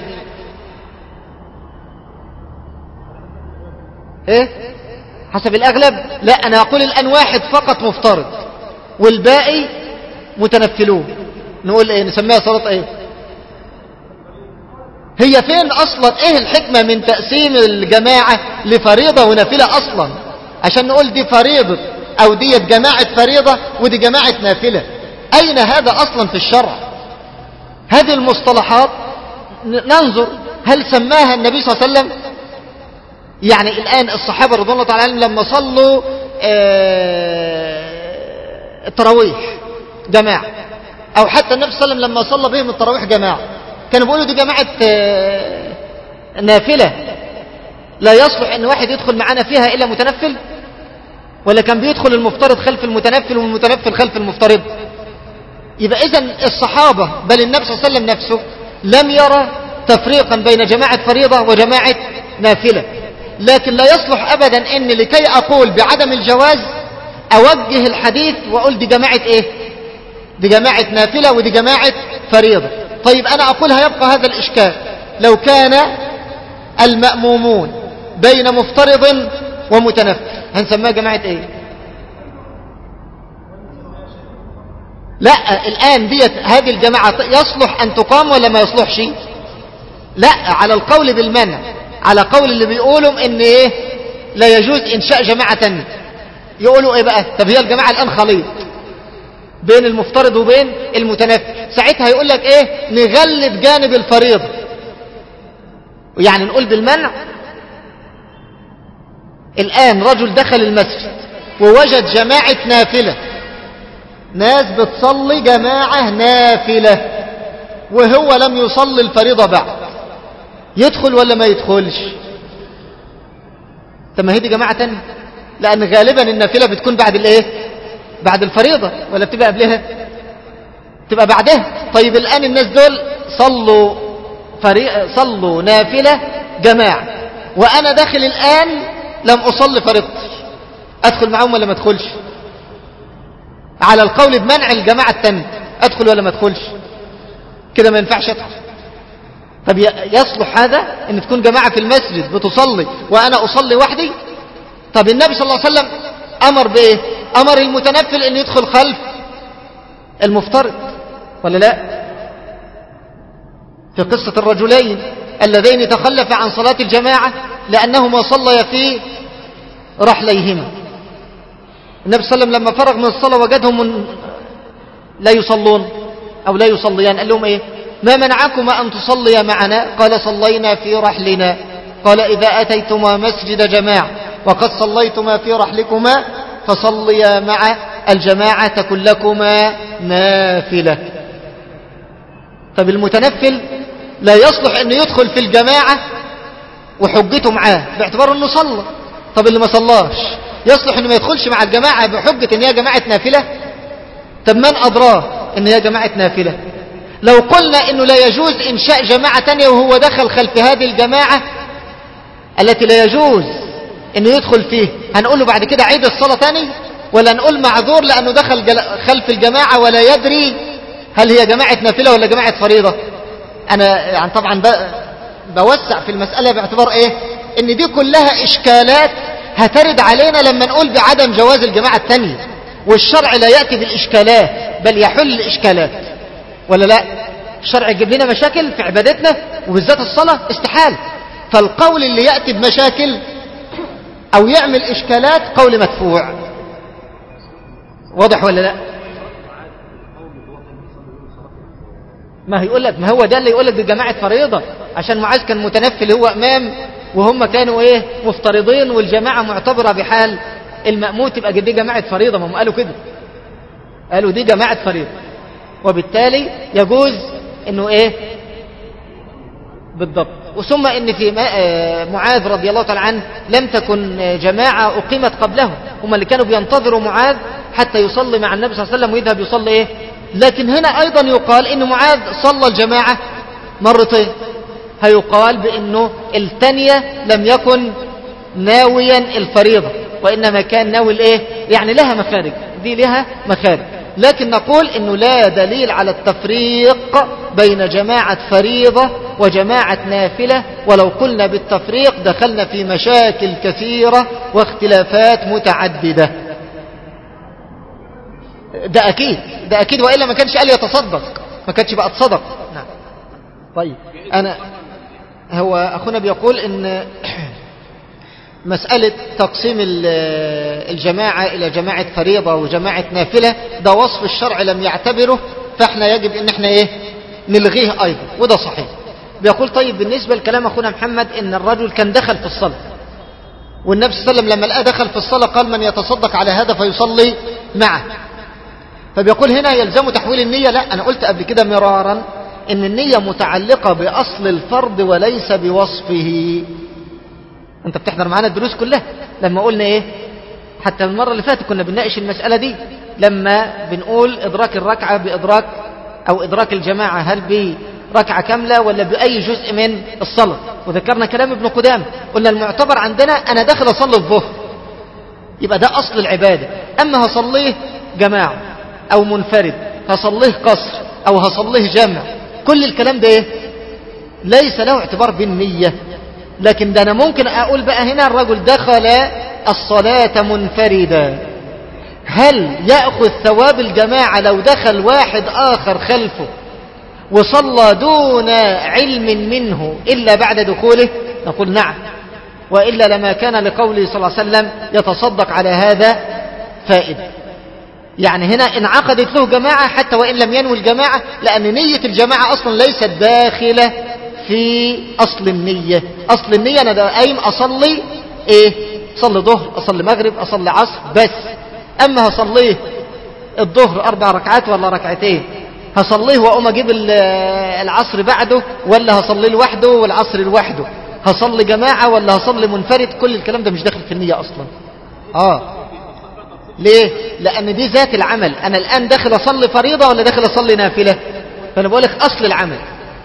إيه؟ حسب الأغلب؟ لا، أنا أقول الآن واحد فقط مفترض والباقي متنفلون، نقول ايه؟ نسميها صلاة ايه؟ هي فين اصلا؟ ايه الحكمة من تقسيم الجماعة لفريضة ونافلة اصلا عشان نقول دي فريضة او دي جماعة فريضة ودي جماعة نافلة؟ اين هذا اصلا في الشرع؟ هذه المصطلحات ننظر هل سماها النبي صلى الله عليه وسلم؟ يعني الان الصحابة رضوان الله تعالى عنهم لما صلوا التراويح جماعة، او حتى النبي صلى الله عليه وسلم لما صلى بهم التراويح جماعة، كانوا بيقولوا دي جماعة نافلة لا يصلح ان واحد يدخل معنا فيها الا متنفل؟ ولا كان بيدخل المفترض خلف المتنفل والمتنفل خلف المفترض؟ يبقى اذن الصحابة بل النبي صلى الله عليه وسلم نفسه لم يرى تفريقا بين جماعة فريضة وجماعة نافلة. لكن لا يصلح ابدا ان لكي اقول بعدم الجواز اوجه الحديث واقول دي جماعة ايه؟ دي جماعة نافلة ودي جماعة فريضة. طيب انا اقول هيبقى هذا الاشكال لو كان المأمومون بين مفترض ومتنفل هنسميها جماعة ايه؟ لا الان ديت هذه الجماعة يصلح ان تقام ولا ما يصلحش؟ لا، على القول بالمنع، على قول اللي بيقولوا ان ايه؟ لا يجوز انشاء جماعة تانية. يقولوا ايه بقى؟ طب هي الجماعة الان خليط بين المفترض وبين المتنفل، ساعتها يقول لك ايه؟ نغلب جانب الفريضة، يعني نقول بالمنع. الان رجل دخل المسجد ووجد جماعة نافلة، ناس بتصلي جماعة نافلة وهو لم يصلي الفريضة بعد، يدخل ولا ما يدخلش؟ طب ما هي دي جماعة تانية، لأن غالبا النافلة بتكون بعد الايه؟ بعد الفريضة، ولا بتبقى قبلها؟ تبقى بعدها. طيب الآن الناس دول صلوا فريق صلوا نافلة جماعة، وأنا داخل الآن لم أصلي فريضتي، أدخل معهم ولا ما أدخلش؟ على القول بمنع الجماعة التانية أدخل ولا ما أدخلش؟ كده ما ينفعش أدخل. طب يصلح هذا ان تكون جماعة في المسجد بتصلي وانا اصلي وحدي؟ طب النبي صلى الله عليه وسلم امر بايه؟ امر المتنفل ان يدخل خلف المفترض ولا لا؟ في قصة الرجلين اللذين تخلفا عن صلاة الجماعة لانهما صليا في رحليهما، النبي صلى الله عليه وسلم لما فرغ من الصلاة وجدهم من لا يصلون او لا يصليان، قال لهم ايه؟ ما منعكما أن تصليا معنا؟ قال صلينا في رحلنا. قال إذا أتيتما مسجد جماعة وقد صليتما في رحلكما فصليا مع الجماعة تكن لكما نافلة. طب المتنفل لا يصلح أن يدخل في الجماعة وحجته معاه باعتبار أنه صلى. طب اللي ما صلاش يصلح أنه ما يدخلش مع الجماعة بحجة أن هي جماعة نافلة؟ طب من أدراه أن هي جماعة نافلة؟ لو قلنا انه لا يجوز انشاء جماعة تانية وهو دخل خلف هذه الجماعة التي لا يجوز انه يدخل فيه، هنقول له بعد كده عيد الصلاة تاني؟ ولا نقول معذور لانه دخل خلف الجماعة ولا يدري هل هي جماعة نافلة ولا جماعة فريضة؟ انا يعني طبعا بوسع في المسألة باعتبار ايه؟ ان دي كلها اشكالات هترد علينا لما نقول بعدم جواز الجماعة التانية، والشرع لا يأتي بالاشكالات بل يحل الاشكالات، ولا لا؟ الشرع يجيب لنا مشاكل في عبادتنا وبالذات الصلاة استحال. فالقول اللي يأتي بمشاكل او يعمل اشكالات قول مدفوع. واضح ولا لا؟ ما هيقول لك، ما هو ده اللي يقول لك دي جماعة فريضة عشان معاذ كان متنفل هو امام وهم كانوا ايه؟ مفترضين، والجماعة معتبرة بحال المأمون تبقى دي جماعة فريضة. ما هم قالوا كده، قالوا دي جماعة فريضة، وبالتالي يجوز انه ايه؟ بالضبط. وثم ان في معاذ رضي الله تعالى عنه لم تكن جماعة اقيمت قبله، هم اللي كانوا بينتظروا معاذ حتى يصلي مع النبي صلى الله عليه وسلم ويذهب يصلي ايه؟ لكن هنا ايضا يقال ان معاذ صلى الجماعة مرتين، هيقال بانه الثانية لم يكن ناويا الفريضة وانما كان ناوي الايه؟ يعني لها مخارج، دي لها مخارج. لكن نقول انه لا دليل على التفريق بين جماعة فريضة وجماعة نافلة، ولو قلنا بالتفريق دخلنا في مشاكل كثيرة واختلافات متعددة، ده اكيد. ده أكيد، وإلا ما كانش قال يتصدق، ما كانش بقى تصدق. نعم. طيب أنا هو أخونا بيقول إن مسألة تقسيم الجماعة إلى جماعة فريضة وجماعة نافلة ده وصف الشرع لم يعتبره، فإحنا يجب إن إحنا إيه نلغيه أيضا، وده صحيح. بيقول طيب بالنسبة لكلام أخونا محمد إن الرجل كان دخل في الصلاة، والنبي صلى الله عليه وسلم لما لقاه دخل في الصلاة قال من يتصدق على هذا فيصلي معه. فبيقول هنا يلزم تحويل النية. لا، أنا قلت قبل كده مرارا إن النية متعلقة بأصل الفرض وليس بوصفه. أنت بتحضر معانا الدروس كلها لما قلنا إيه، حتى المرة اللي فاتت كنا بنناقش المسألة دي لما بنقول إدراك الركعة بإدراك أو إدراك الجماعة هل بركعة كاملة ولا بأي جزء من الصلاة، وذكرنا كلام ابن قدامة قلنا المعتبر عندنا أنا داخل أصلي الظهر يبقى ده أصل العبادة، أما هصليه جماعة أو منفرد، هصليه قصر أو هصليه جمع، كل الكلام ده إيه؟ ليس له اعتبار بالنية. لكن ده أنا ممكن أقول بقى هنا الرجل دخل الصلاة منفردا، هل يأخذ ثواب الجماعة لو دخل واحد آخر خلفه وصلى دون علم منه إلا بعد دخوله؟ نقول نعم، وإلا لما كان لقوله صلى الله عليه وسلم يتصدق على هذا فائدة. يعني هنا انعقدت له جماعة حتى وإن لم ينوي الجماعة، لأن نية الجماعة أصلا ليست داخلة في أصل النية. أصل النية أنا ده قايم أصلي إيه؟ أصلي ظهر، أصلي مغرب، أصلي عصر بس. أما هصليه الظهر أربع ركعات ولا ركعتين، هصليه وأقوم أجيب العصر بعده ولا هصلي لوحده والعصر لوحده، هصلي جماعة ولا هصلي منفرد، كل الكلام ده مش داخل في النية أصلا. آه ليه؟ لأن دي ذات العمل. أنا الآن داخل أصلي فريضة ولا داخل أصلي نافلة؟ فأنا بقول لك أصل العمل،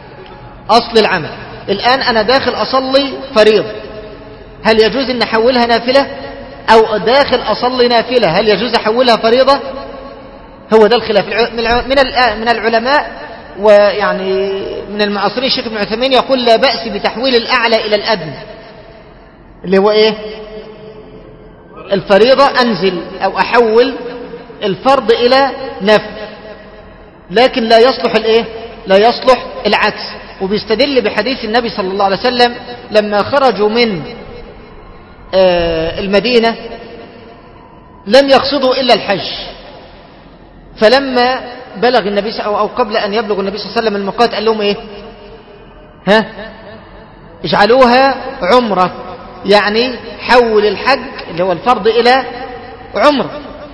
أصل العمل الآن أنا داخل أصلي فريضة، هل يجوز أن أحولها نافلة؟ أو داخل أصلي نافلة هل يجوز أحولها فريضة؟ هو ده الخلاف من من العلماء، ويعني من المعاصرين الشيخ ابن عثيمين يقول لا بأس بتحويل الأعلى إلى الأدنى، اللي هو إيه؟ الفريضة أنزل أو أحول الفرض إلى نفل، لكن لا يصلح الإيه؟ لا يصلح العكس. وبيستدل بحديث النبي صلى الله عليه وسلم لما خرجوا من المدينة لم يقصدوا إلا الحج، فلما بلغ النبي أو قبل أن يبلغ النبي صلى الله عليه وسلم الميقات قال لهم إيه؟ ها اجعلوها عمرة، يعني حول الحج اللي هو الفرض إلى عمرة.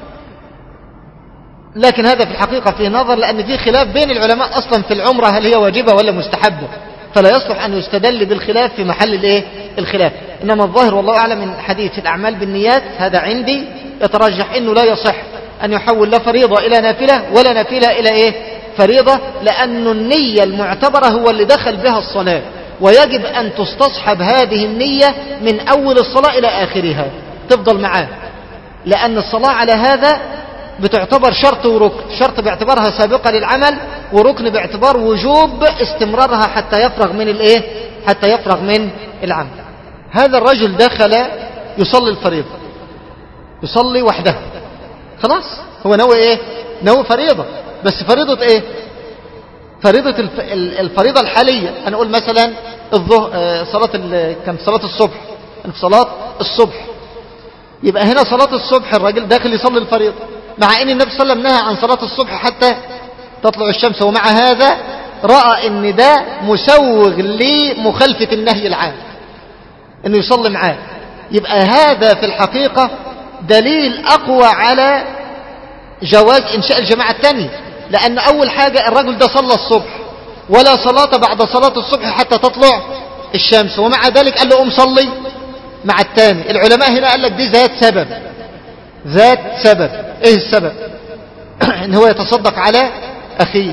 لكن هذا في الحقيقة فيه نظر، لأن فيه خلاف بين العلماء أصلا في العمرة هل هي واجبة ولا مستحبة، فلا يصلح أن يستدل بالخلاف في محل الإيه؟ الخلاف. إنما الظاهر والله أعلم من حديث الأعمال بالنيات هذا عندي يترجح إنه لا يصح أن يحول لا فريضة إلى نافلة ولا نافلة إلى إيه؟ فريضة، لأن النية المعتبرة هو اللي دخل بها الصلاة، ويجب أن تستصحب هذه النية من أول الصلاة إلى آخرها تفضل معاه، لأن الصلاة على هذا بتعتبر شرط وركن، شرط باعتبارها سابقة للعمل، وركن باعتبار وجوب استمرارها حتى يفرغ من الإيه؟ حتى يفرغ من العمل. هذا الرجل دخل يصلي الفريضة، يصلي وحده، خلاص هو نوى إيه؟ نوى فريضة، بس فريضة إيه؟ فريضة الفريضة الحالية. أنا أقول مثلا الظهر، صلاة كم صلاة الصبح، في صلاة الصبح، يبقى هنا صلاة الصبح الراجل داخل يصلي الفريضة، مع ان النبي صلى الله عليه وسلم نهى عن صلاة الصبح حتى تطلع الشمس، ومع هذا رأى ان ده مسوغ لمخالفة النهي العام انه يصلي معاه. يبقى هذا في الحقيقة دليل اقوى على جواز انشاء الجماعة الثانية، لان اول حاجة الرجل ده صلى الصبح ولا صلاة بعد صلاة الصبح حتى تطلع الشمس، ومع ذلك قال له قوم صلي مع الثاني. العلماء هنا قال لك دي ذات سبب، ذات سبب. ايه السبب؟ ان هو يتصدق على اخيه.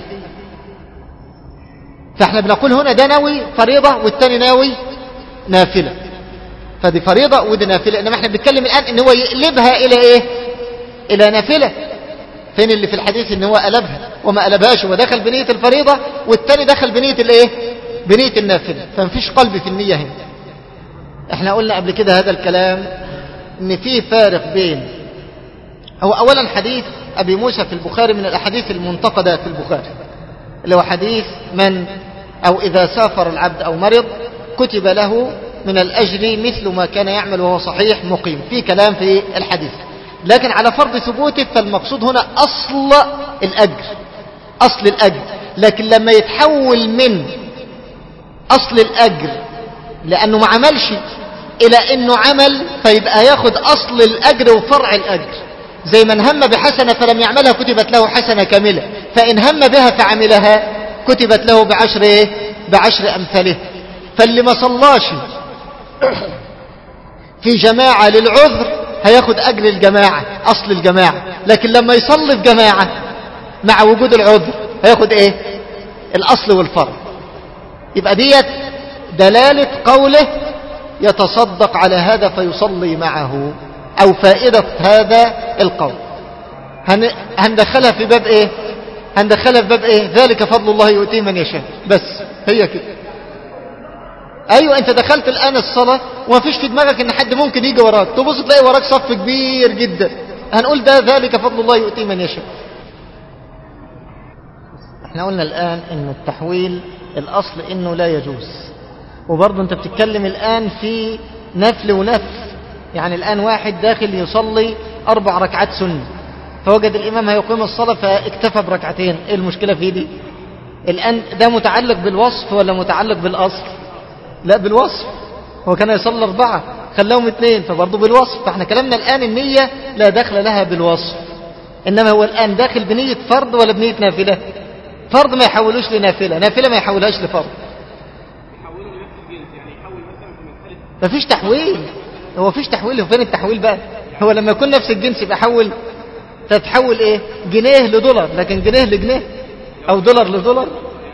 فاحنا بنقول هنا ده ناوي فريضة والتاني ناوي نافلة، فدي فريضة ودي نافلة، انما احنا بنتكلم الان ان هو يقلبها الى ايه؟ الى نافلة. فين اللي في الحديث ان هو قلبها وما قلبهاش، ودخل بنية الفريضة والتاني دخل بنية الايه؟ بنية النافلة، فمفيش قلب في النية هنا. احنا قلنا قبل كده هذا الكلام ان فيه فارق بين، هو اولا حديث أبي موسى في البخاري من الأحاديث المنتقدة في البخاري، اللي هو حديث من أو إذا سافر العبد أو مرض كتب له من الأجر مثل ما كان يعمل وهو صحيح مقيم. في كلام في الحديث، لكن على فرض ثبوته فالمقصود هنا أصل الأجر، أصل الأجر. لكن لما يتحول من أصل الأجر لأنه ما عملش إلى أنه عمل، فيبقى ياخد أصل الأجر وفرع الأجر. زي من هم بحسنة فلم يعملها كتبت له حسنة كاملة، فإن هم بها فعملها كتبت له بعشر إيه؟ بعشر أمثاله. فاللي ما صلاش في جماعة للعذر هياخد أجر الجماعة، أصل الجماعة. لكن لما يصلي في جماعة مع وجود العذر هياخد إيه؟ الأصل والفرع. يبقى ديت دلالة قوله يتصدق على هذا فيصلي معه، أو فائدة هذا القول. هن... هندخلها في باب إيه؟ هندخلها في باب إيه؟ ذلك فضل الله يؤتيه من يشاء. بس هي كده. أيوة، أنت دخلت الآن الصلاة وما فيش في دماغك إن حد ممكن يجي وراك، تبص تلاقي وراك صف كبير جدا، هنقول ده ذلك فضل الله يؤتيه من يشاء. احنا قلنا الآن إن التحويل الأصل إنه لا يجوز، وبرضه أنت بتتكلم الآن في نفل ونفل. يعني الآن واحد داخل يصلي أربع ركعات سنة، فوجد الإمام هيقيم الصلاة فاكتفى بركعتين. إيه المشكلة في دي؟ الآن ده متعلق بالوصف ولا متعلق بالأصل؟ لا، بالوصف. هو كان يصلي أربعة خلاهم اثنين، فبرضه بالوصف. فاحنا كلامنا الآن النية لا دخل لها بالوصف، إنما هو الآن داخل بنية فرض ولا بنية نافلة؟ فرض ما يحولوش لنافلة، نافلة ما يحولهاش لفرض. ما فيش تحويل. هو فيش تحويل. هو فين التحويل بقى؟ هو لما يكون نفس الجنس يبقى حول. تتحول ايه؟ جنيه لدولار، لكن جنيه لجنيه او دولار لدولار.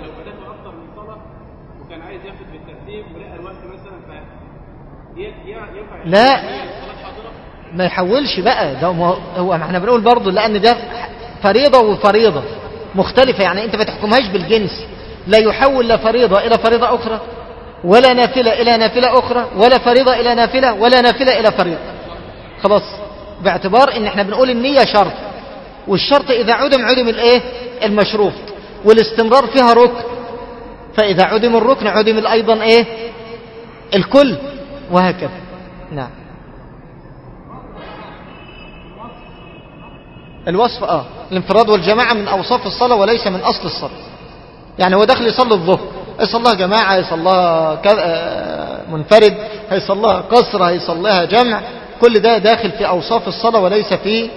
لا، ما يحولش بقى. ده هو ما احنا بنقول برضه لان ده فريضة وفريضة مختلفة. يعني انت ما تحكمهاش بالجنس. لا يحول لا فريضة الى فريضة اخرى، ولا نافلة الى نافلة اخرى، ولا فريضة الى نافلة، ولا نافلة الى فريضة. خلاص، باعتبار ان احنا بنقول النية شرط، والشرط اذا عدم عدم الايه؟ المشروط، والاستمرار فيها ركن. فاذا عدم الركن عدم ايضا ايه؟ الكل، وهكذا. نعم. الوصف اه الانفراد والجماعة من اوصاف الصلاة وليس من اصل الصلاة. يعني هو داخل يصلي الظهر، يصليها جماعة، يصليها منفرد، هيصليها قصر، هيصليها جمع، كل ده داخل في اوصاف الصلاة وليس في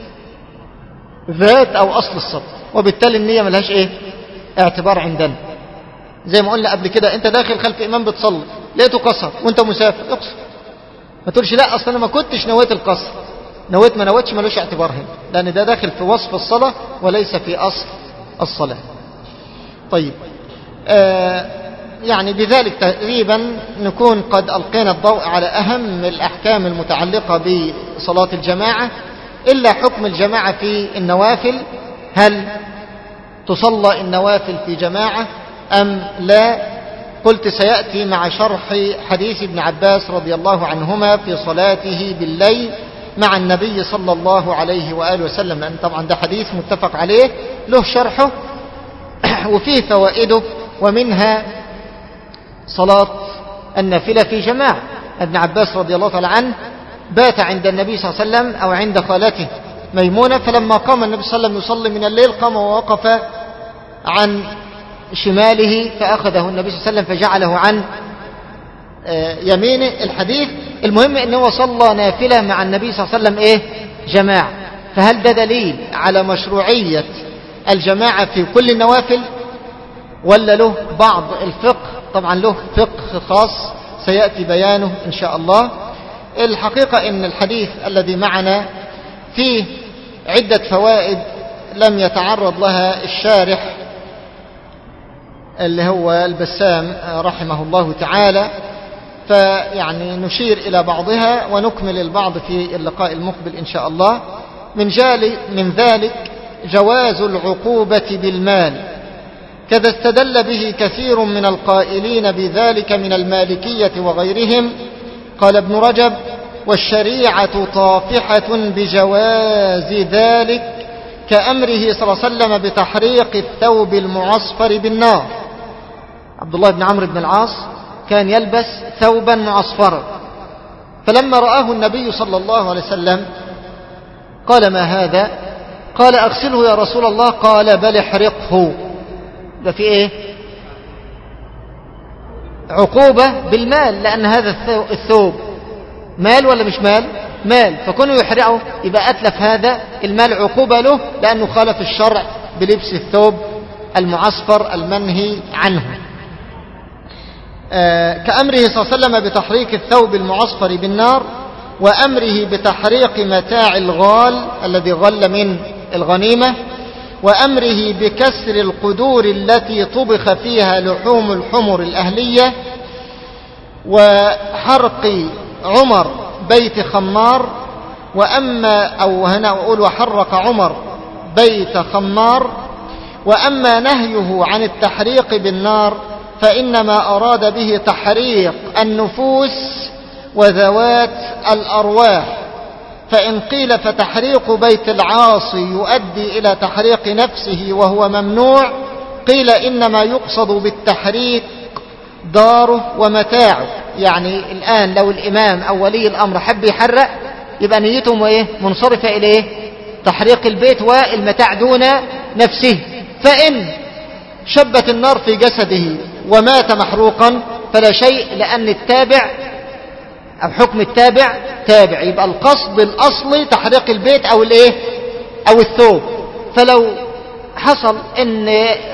ذات او اصل الصلاة. وبالتالي النية ملهاش ايه؟ اعتبار عندنا. زي ما قلنا قبل كده، انت داخل خلف امام بتصلي لقيته قصر وانت مسافر، اقصر. ما تقولش لا اصلا انا ما كنتش نويت القصر، نويت ما نويتش ملوش اعتبار هنا، لان ده داخل في وصف الصلاة وليس في اصل الصلاة. طيب، آه يعني بذلك تقريبا نكون قد ألقينا الضوء على أهم الأحكام المتعلقة بصلاة الجماعة، إلا حكم الجماعة في النوافل. هل تصلى النوافل في جماعة أم لا؟ قلت سيأتي مع شرح حديث ابن عباس رضي الله عنهما في صلاته بالليل مع النبي صلى الله عليه وآله وسلم، لأن طبعا ده حديث متفق عليه له شرحه وفيه فوائده، ومنها صلاة النافلة في جماعة. ابن عباس رضي الله تعالى عنه بات عند النبي صلى الله عليه وسلم أو عند خالته ميمونة، فلما قام النبي صلى الله عليه وسلم يصلي من الليل قام ووقف عن شماله فأخذه النبي صلى الله عليه وسلم فجعله عن يمينه. الحديث المهم أنه صلى نافلة مع النبي صلى الله عليه وسلم إيه؟ جماعة. فهل ده دليل على مشروعية الجماعة في كل النوافل ولا له بعض الفقه؟ طبعا له فقه خاص سيأتي بيانه إن شاء الله. الحقيقة إن الحديث الذي معنا فيه عدة فوائد لم يتعرض لها الشارح اللي هو البسام رحمه الله تعالى، فيعني نشير إلى بعضها ونكمل البعض في اللقاء المقبل إن شاء الله. من, من ذلك جواز العقوبة بالمال، كذا استدل به كثير من القائلين بذلك من المالكية وغيرهم. قال ابن رجب: والشريعة طافحة بجواز ذلك كأمره صلى الله عليه وسلم بتحريق الثوب المعصفر بالنار. عبد الله بن عمرو بن العاص كان يلبس ثوبا معصفرا، فلما رآه النبي صلى الله عليه وسلم قال: ما هذا؟ قال: أغسله يا رسول الله. قال: بل احرقه. ده في ايه؟ عقوبة بالمال، لأن هذا الثوب مال ولا مش مال؟ مال، فكونه يحرقه يبقى أتلف هذا المال عقوبة له، لأنه خالف الشرع بلبس الثوب المعصفر المنهي عنه. آه كأمره صلى الله عليه وسلم بتحريق الثوب المعصفر بالنار، وأمره بتحريق متاع الغال الذي غل من الغنيمة، وأمره بكسر القدور التي طبخ فيها لحوم الحمر الأهلية، وحرق عمر بيت خمار. وأما أو هنا أقول وحرق عمر بيت خمار. وأما نهيه عن التحريق بالنار فإنما أراد به تحريق النفوس وذوات الأرواح. فإن قيل فتحريق بيت العاصي يؤدي إلى تحريق نفسه وهو ممنوع، قيل إنما يقصد بالتحريق داره ومتاعه. يعني الآن لو الإمام أو ولي الأمر حب يحرق يبقى نيتهم إيه؟ منصرفة إليه تحريق البيت والمتاع دون نفسه. فإن شبت النار في جسده ومات محروقا فلا شيء، لأن التابع أو حكم التابع تابع، يبقى القصد الأصلي تحريق البيت أو الإيه أو الثوب. فلو حصل أن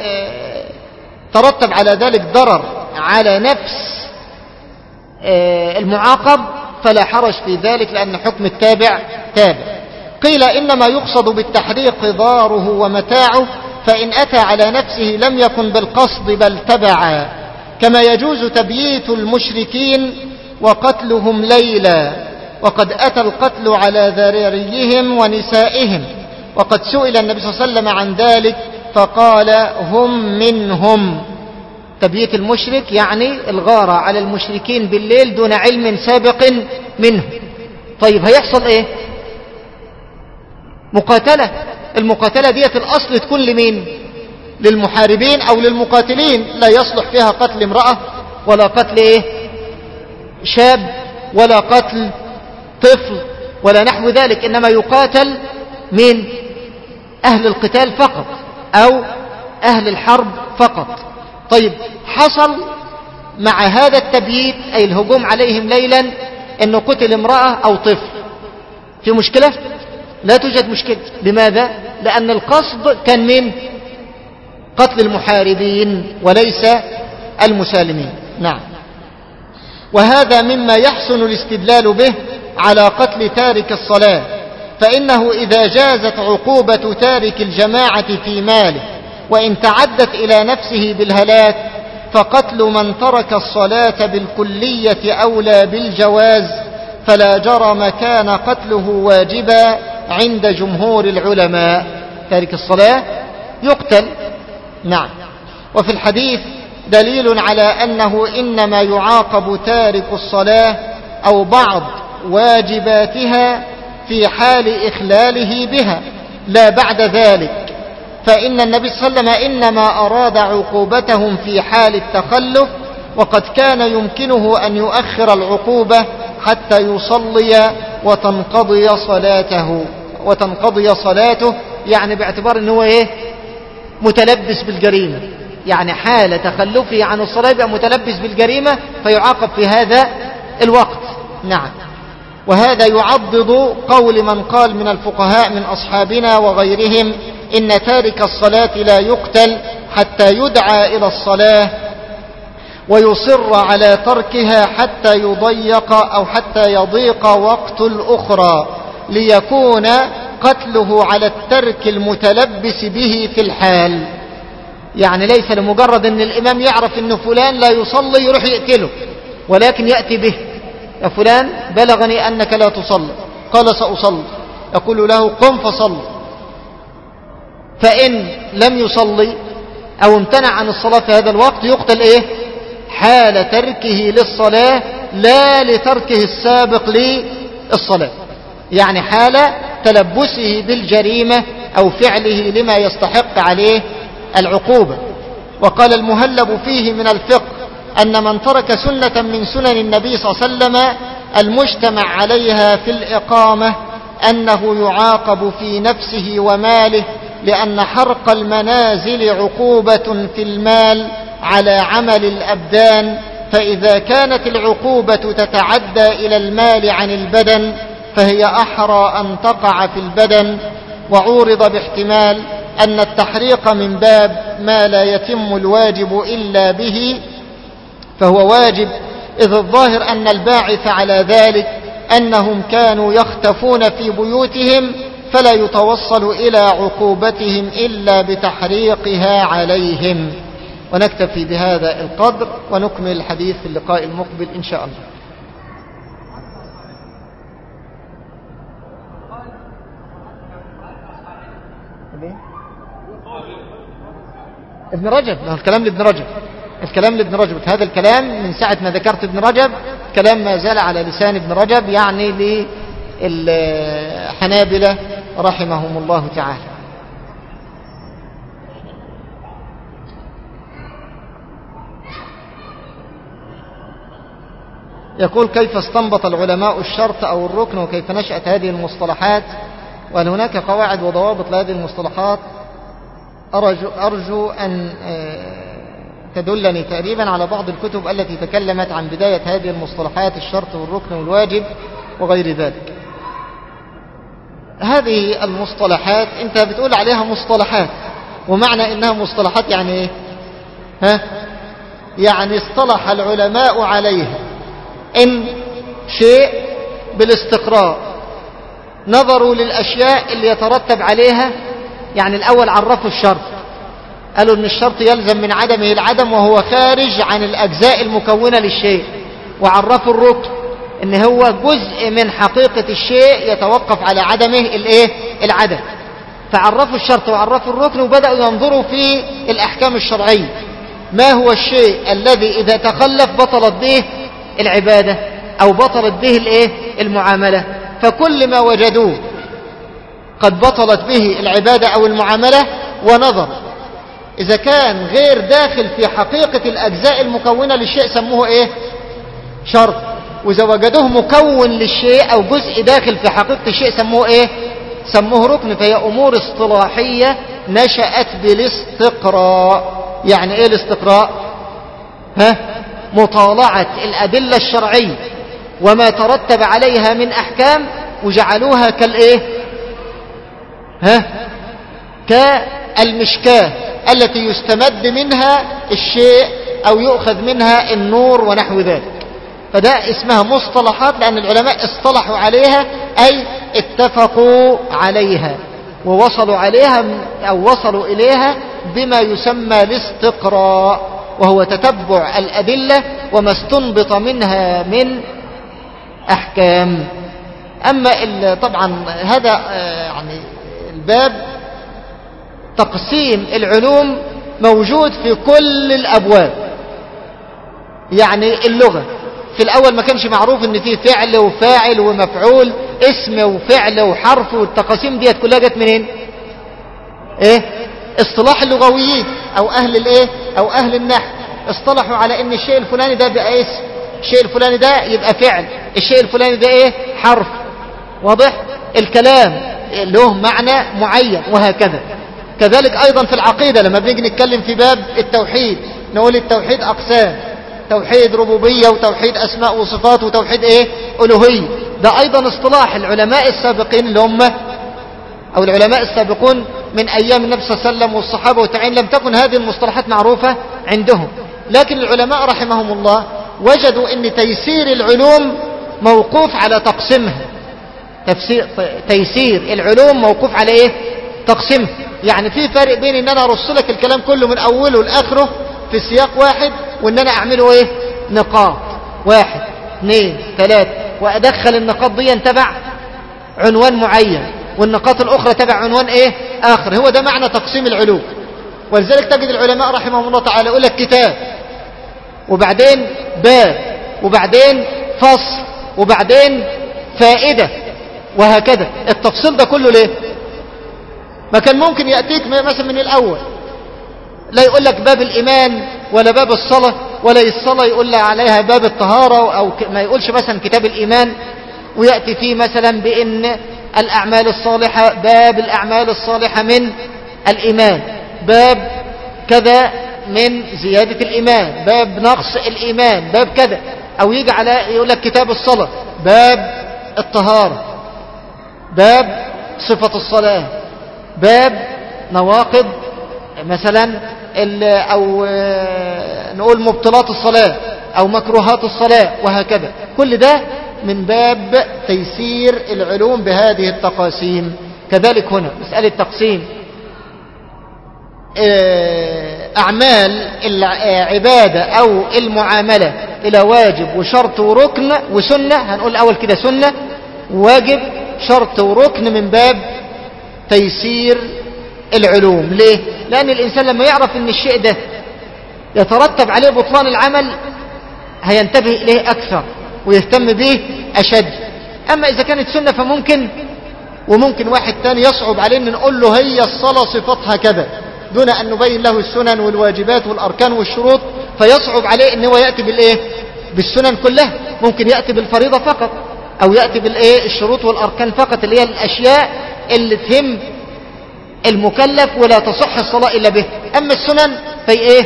ترتب على ذلك ضرر على نفس المعاقب فلا حرج في ذلك، لأن حكم التابع تابع. قيل إنما يقصد بالتحريق ضاره ومتاعه، فإن أتى على نفسه لم يكن بالقصد بل تبعا، كما يجوز تبييت المشركين وقتلهم ليلا، وقد أتى القتل على ذراريهم ونسائهم، وقد سئل النبي صلى الله عليه وسلم عن ذلك فقال: هم منهم. تبييت المشرك يعني الغارة على المشركين بالليل دون علم سابق منه. طيب هيحصل ايه؟ مقاتلة. المقاتلة ديت الأصل تكون لمين؟ للمحاربين أو للمقاتلين، لا يصلح فيها قتل امرأة ولا قتل ايه شاب ولا قتل طفل ولا نحو ذلك، إنما يقاتل من أهل القتال فقط أو أهل الحرب فقط. طيب حصل مع هذا التبييت أي الهجوم عليهم ليلا أنه قتل امرأة أو طفل، في مشكلة؟ لا توجد مشكلة. لماذا؟ لأن القصد كان من قتل المحاربين وليس المسالمين. نعم. وهذا مما يحسن الاستدلال به على قتل تارك الصلاة، فإنه إذا جازت عقوبة تارك الجماعة في ماله وإن تعدت إلى نفسه بالهلاك، فقتل من ترك الصلاة بالكلية أولى بالجواز، فلا جرم كان قتله واجبا عند جمهور العلماء. تارك الصلاة يقتل. نعم. وفي الحديث دليل على أنه إنما يعاقب تارك الصلاة أو بعض واجباتها في حال إخلاله بها لا بعد ذلك، فإن النبي صلى الله عليه وسلم إنما أراد عقوبتهم في حال التخلف، وقد كان يمكنه أن يؤخر العقوبة حتى يصلي وتنقضي صلاته وتنقضي صلاته يعني باعتبار أنه إيه؟ متلبس بالجريمة، يعني حال تخلفه عن الصلاة يبقى متلبس بالجريمة فيعاقب في هذا الوقت. نعم. وهذا يعضد قول من قال من الفقهاء من أصحابنا وغيرهم إن تارك الصلاة لا يقتل حتى يدعى إلى الصلاة ويصر على تركها حتى يضيق أو حتى يضيق وقت الأخرى، ليكون قتله على الترك المتلبس به في الحال. يعني ليس لمجرد أن الإمام يعرف أن فلان لا يصلي يروح يقتله، ولكن يأتي به: يا فلان بلغني أنك لا تصلي. قال: سأصلي. يقول له: قم فصل. فإن لم يصلي أو امتنع عن الصلاة في هذا الوقت يقتل إيه؟ حال تركه للصلاة، لا لتركه السابق للصلاة، يعني حال تلبسه بالجريمة أو فعله لما يستحق عليه العقوبة. وقال المهلب فيه من الفقه أن من ترك سنة من سنن النبي صلى الله عليه وسلم المجتمع عليها في الإقامة أنه يعاقب في نفسه وماله، لأن حرق المنازل عقوبة في المال على عمل الأبدان، فإذا كانت العقوبة تتعدى إلى المال عن البدن فهي أحرى أن تقع في البدن. وعورض باحتمال أن التحريق من باب ما لا يتم الواجب إلا به فهو واجب، إذ الظاهر أن الباعث على ذلك أنهم كانوا يختفون في بيوتهم فلا يتوصل إلى عقوبتهم إلا بتحريقها عليهم. ونكتفي بهذا القدر ونكمل الحديث في اللقاء المقبل إن شاء الله. ابن رجب، الكلام لابن رجب الكلام لابن رجب هذا الكلام من ساعة ما ذكرت ابن رجب كلام ما زال على لسان ابن رجب، يعني للحنابلة رحمهم الله تعالى. يقول: كيف استنبط العلماء الشرط أو الركن، وكيف نشأت هذه المصطلحات، وهل هناك قواعد وضوابط لهذه المصطلحات؟ أرجو, أرجو أن تدلني تقريبا على بعض الكتب التي تكلمت عن بداية هذه المصطلحات، الشرط والركن والواجب وغير ذلك. هذه المصطلحات أنت بتقول عليها مصطلحات، ومعنى إنها مصطلحات يعني إيه؟ ها؟ يعني اصطلح العلماء عليها إن شيء بالاستقراء، نظروا للأشياء اللي يترتب عليها. يعني الأول عرفوا الشرط، قالوا إن الشرط يلزم من عدمه العدم وهو خارج عن الأجزاء المكونة للشيء. وعرفوا الركن إن هو جزء من حقيقة الشيء يتوقف على عدمه الإيه؟ العدم. فعرفوا الشرط وعرفوا الركن، وبدأوا ينظروا في الأحكام الشرعية، ما هو الشيء الذي إذا تخلف بطلت به العبادة أو بطلت به الإيه؟ المعاملة. فكل ما وجدوه قد بطلت به العبادة أو المعاملة ونظر إذا كان غير داخل في حقيقة الأجزاء المكونة للشيء سموه إيه؟ شرط. وإذا وجدوه مكون للشيء أو جزء داخل في حقيقة الشيء سموه إيه؟ سموه ركن. فهي أمور اصطلاحية نشأت بالاستقراء. يعني إيه الاستقراء؟ ها؟ مطالعة الأدلة الشرعية وما ترتب عليها من أحكام وجعلوها كالإيه؟ ها؟ كالمشكاة التي يستمد منها الشيء أو يؤخذ منها النور ونحو ذلك. فده اسمها مصطلحات، لأن العلماء اصطلحوا عليها أي اتفقوا عليها ووصلوا عليها أو وصلوا إليها بما يسمى الاستقراء، وهو تتبع الأدلة وما استنبط منها من أحكام. أما طبعا هذا يعني الباب تقسيم العلوم موجود في كل الأبواب. يعني اللغة في الأول ما كانش معروف ان فيه فعل وفاعل ومفعول، اسم وفعل وحرف، والتقاسيم ديت كلها جت منين؟ ايه؟ اصطلاح اللغويين او اهل الايه او اهل النحو اصطلحوا على ان الشيء الفلاني ده بقى اسم، الشيء الفلاني ده يبقى فعل، الشيء الفلاني ده ايه؟ حرف. واضح؟ الكلام له معنى معين وهكذا. كذلك ايضا في العقيدة لما بنيجي نتكلم في باب التوحيد نقول التوحيد اقسام، توحيد ربوبية وتوحيد اسماء وصفات وتوحيد ايه؟ الوهية. ده ايضا اصطلاح العلماء السابقين اللي هم او العلماء السابقون من ايام النبي صلى الله عليه وسلم والصحابة والتابعين، لم تكن هذه المصطلحات معروفة عندهم. لكن العلماء رحمهم الله وجدوا ان تيسير العلوم موقوف على تقسيمها. تفسير تيسير العلوم موقوف على ايه؟ تقسيمها. يعني في فرق بين ان انا ارص لك الكلام كله من اوله لاخره في سياق واحد، وان انا اعمله ايه؟ نقاط واحد اثنين ثلاثة، وادخل النقاط دي تبع عنوان معين والنقاط الاخرى تبع عنوان ايه؟ اخر. هو ده معنى تقسيم العلوم. ولذلك تجد العلماء رحمهم الله تعالى يقول لك كتاب وبعدين باب وبعدين فصل وبعدين فائدة وهكذا. التفصيل ده كله ليه؟ ما كان ممكن يأتيك مثلا من الأول، لا يقول لك باب الإيمان ولا باب الصلاة، ولا الصلاة يقول عليها باب الطهارة، أو ما يقولش مثلا كتاب الإيمان ويأتي فيه مثلا بأن الأعمال الصالحة، باب الأعمال الصالحة من الإيمان، باب كذا من زيادة الإيمان، باب نقص الإيمان، باب كذا. أو يجي على يقول لك كتاب الصلاة، باب الطهارة، باب صفة الصلاة، باب نواقض مثلا أو نقول مبطلات الصلاة أو مكروهات الصلاة، وهكذا. كل ده من باب تيسير العلوم بهذه التقاسيم. كذلك هنا مسألة تقسيم أعمال العبادة أو المعاملة إلى واجب وشرط وركن وسنة. هنقول أول كده سنة واجب شرط وركن من باب تيسير العلوم. ليه؟ لأن الإنسان لما يعرف أن الشيء ده يترتب عليه بطلان العمل هينتبه إليه أكثر ويهتم به أشد. أما إذا كانت سنة فممكن وممكن واحد تاني يصعب عليه أن نقول له هي الصلاة صفتها كذا دون أن نبين له السنن والواجبات والأركان والشروط، فيصعب عليه أنه يأتي بالإيه؟ بالسنن كلها. ممكن يأتي بالفريضة فقط، أو يأتي بالإيه؟ الشروط والأركان فقط، اللي هي الأشياء اللي تهم المكلف ولا تصح الصلاة إلا به. أما السنن في إيه؟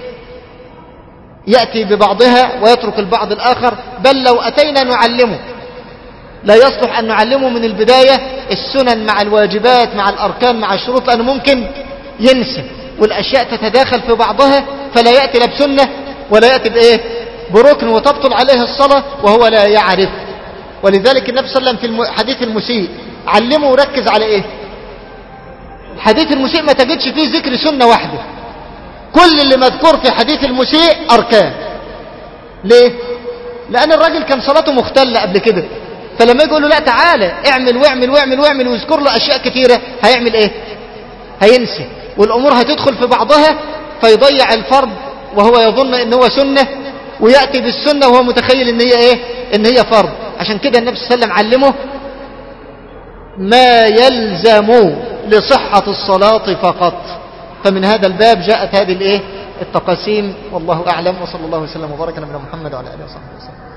يأتي ببعضها ويترك البعض الآخر. بل لو أتينا نعلمه لا يصلح أن نعلمه من البداية السنن مع الواجبات مع الأركان مع الشروط، لأنه ممكن ينسى والأشياء تتداخل في بعضها، فلا يأتي لا بسنة ولا يأتي بإيه؟ بركن، وتبطل عليه الصلاة وهو لا يعرف. ولذلك النبي صلى الله عليه وسلم في حديث المسيء علمه وركز على إيه؟ حديث المسيء ما تجدش فيه ذكر سنة واحدة، كل اللي مذكور في حديث المسيء أركان. ليه؟ لأن الراجل كان صلاته مختلة قبل كده، فلما يقول له لا تعالى اعمل واعمل واعمل واعمل ويذكر له أشياء كثيرة، هيعمل إيه؟ هينسي، والأمور هتدخل في بعضها فيضيع الفرض وهو يظن إن هو سنة، ويأتي بالسنة وهو متخيل إن هي إيه؟ إن هي فرض. عشان كده النبي صلى الله عليه وسلم علمه ما يلزم لصحة الصلاة فقط. فمن هذا الباب جاءت هذه الإيه؟ التقاسيم. والله أعلم، وصلى الله وسلم وبارك على نبينا محمد وعلى آله وصحبه وسلم.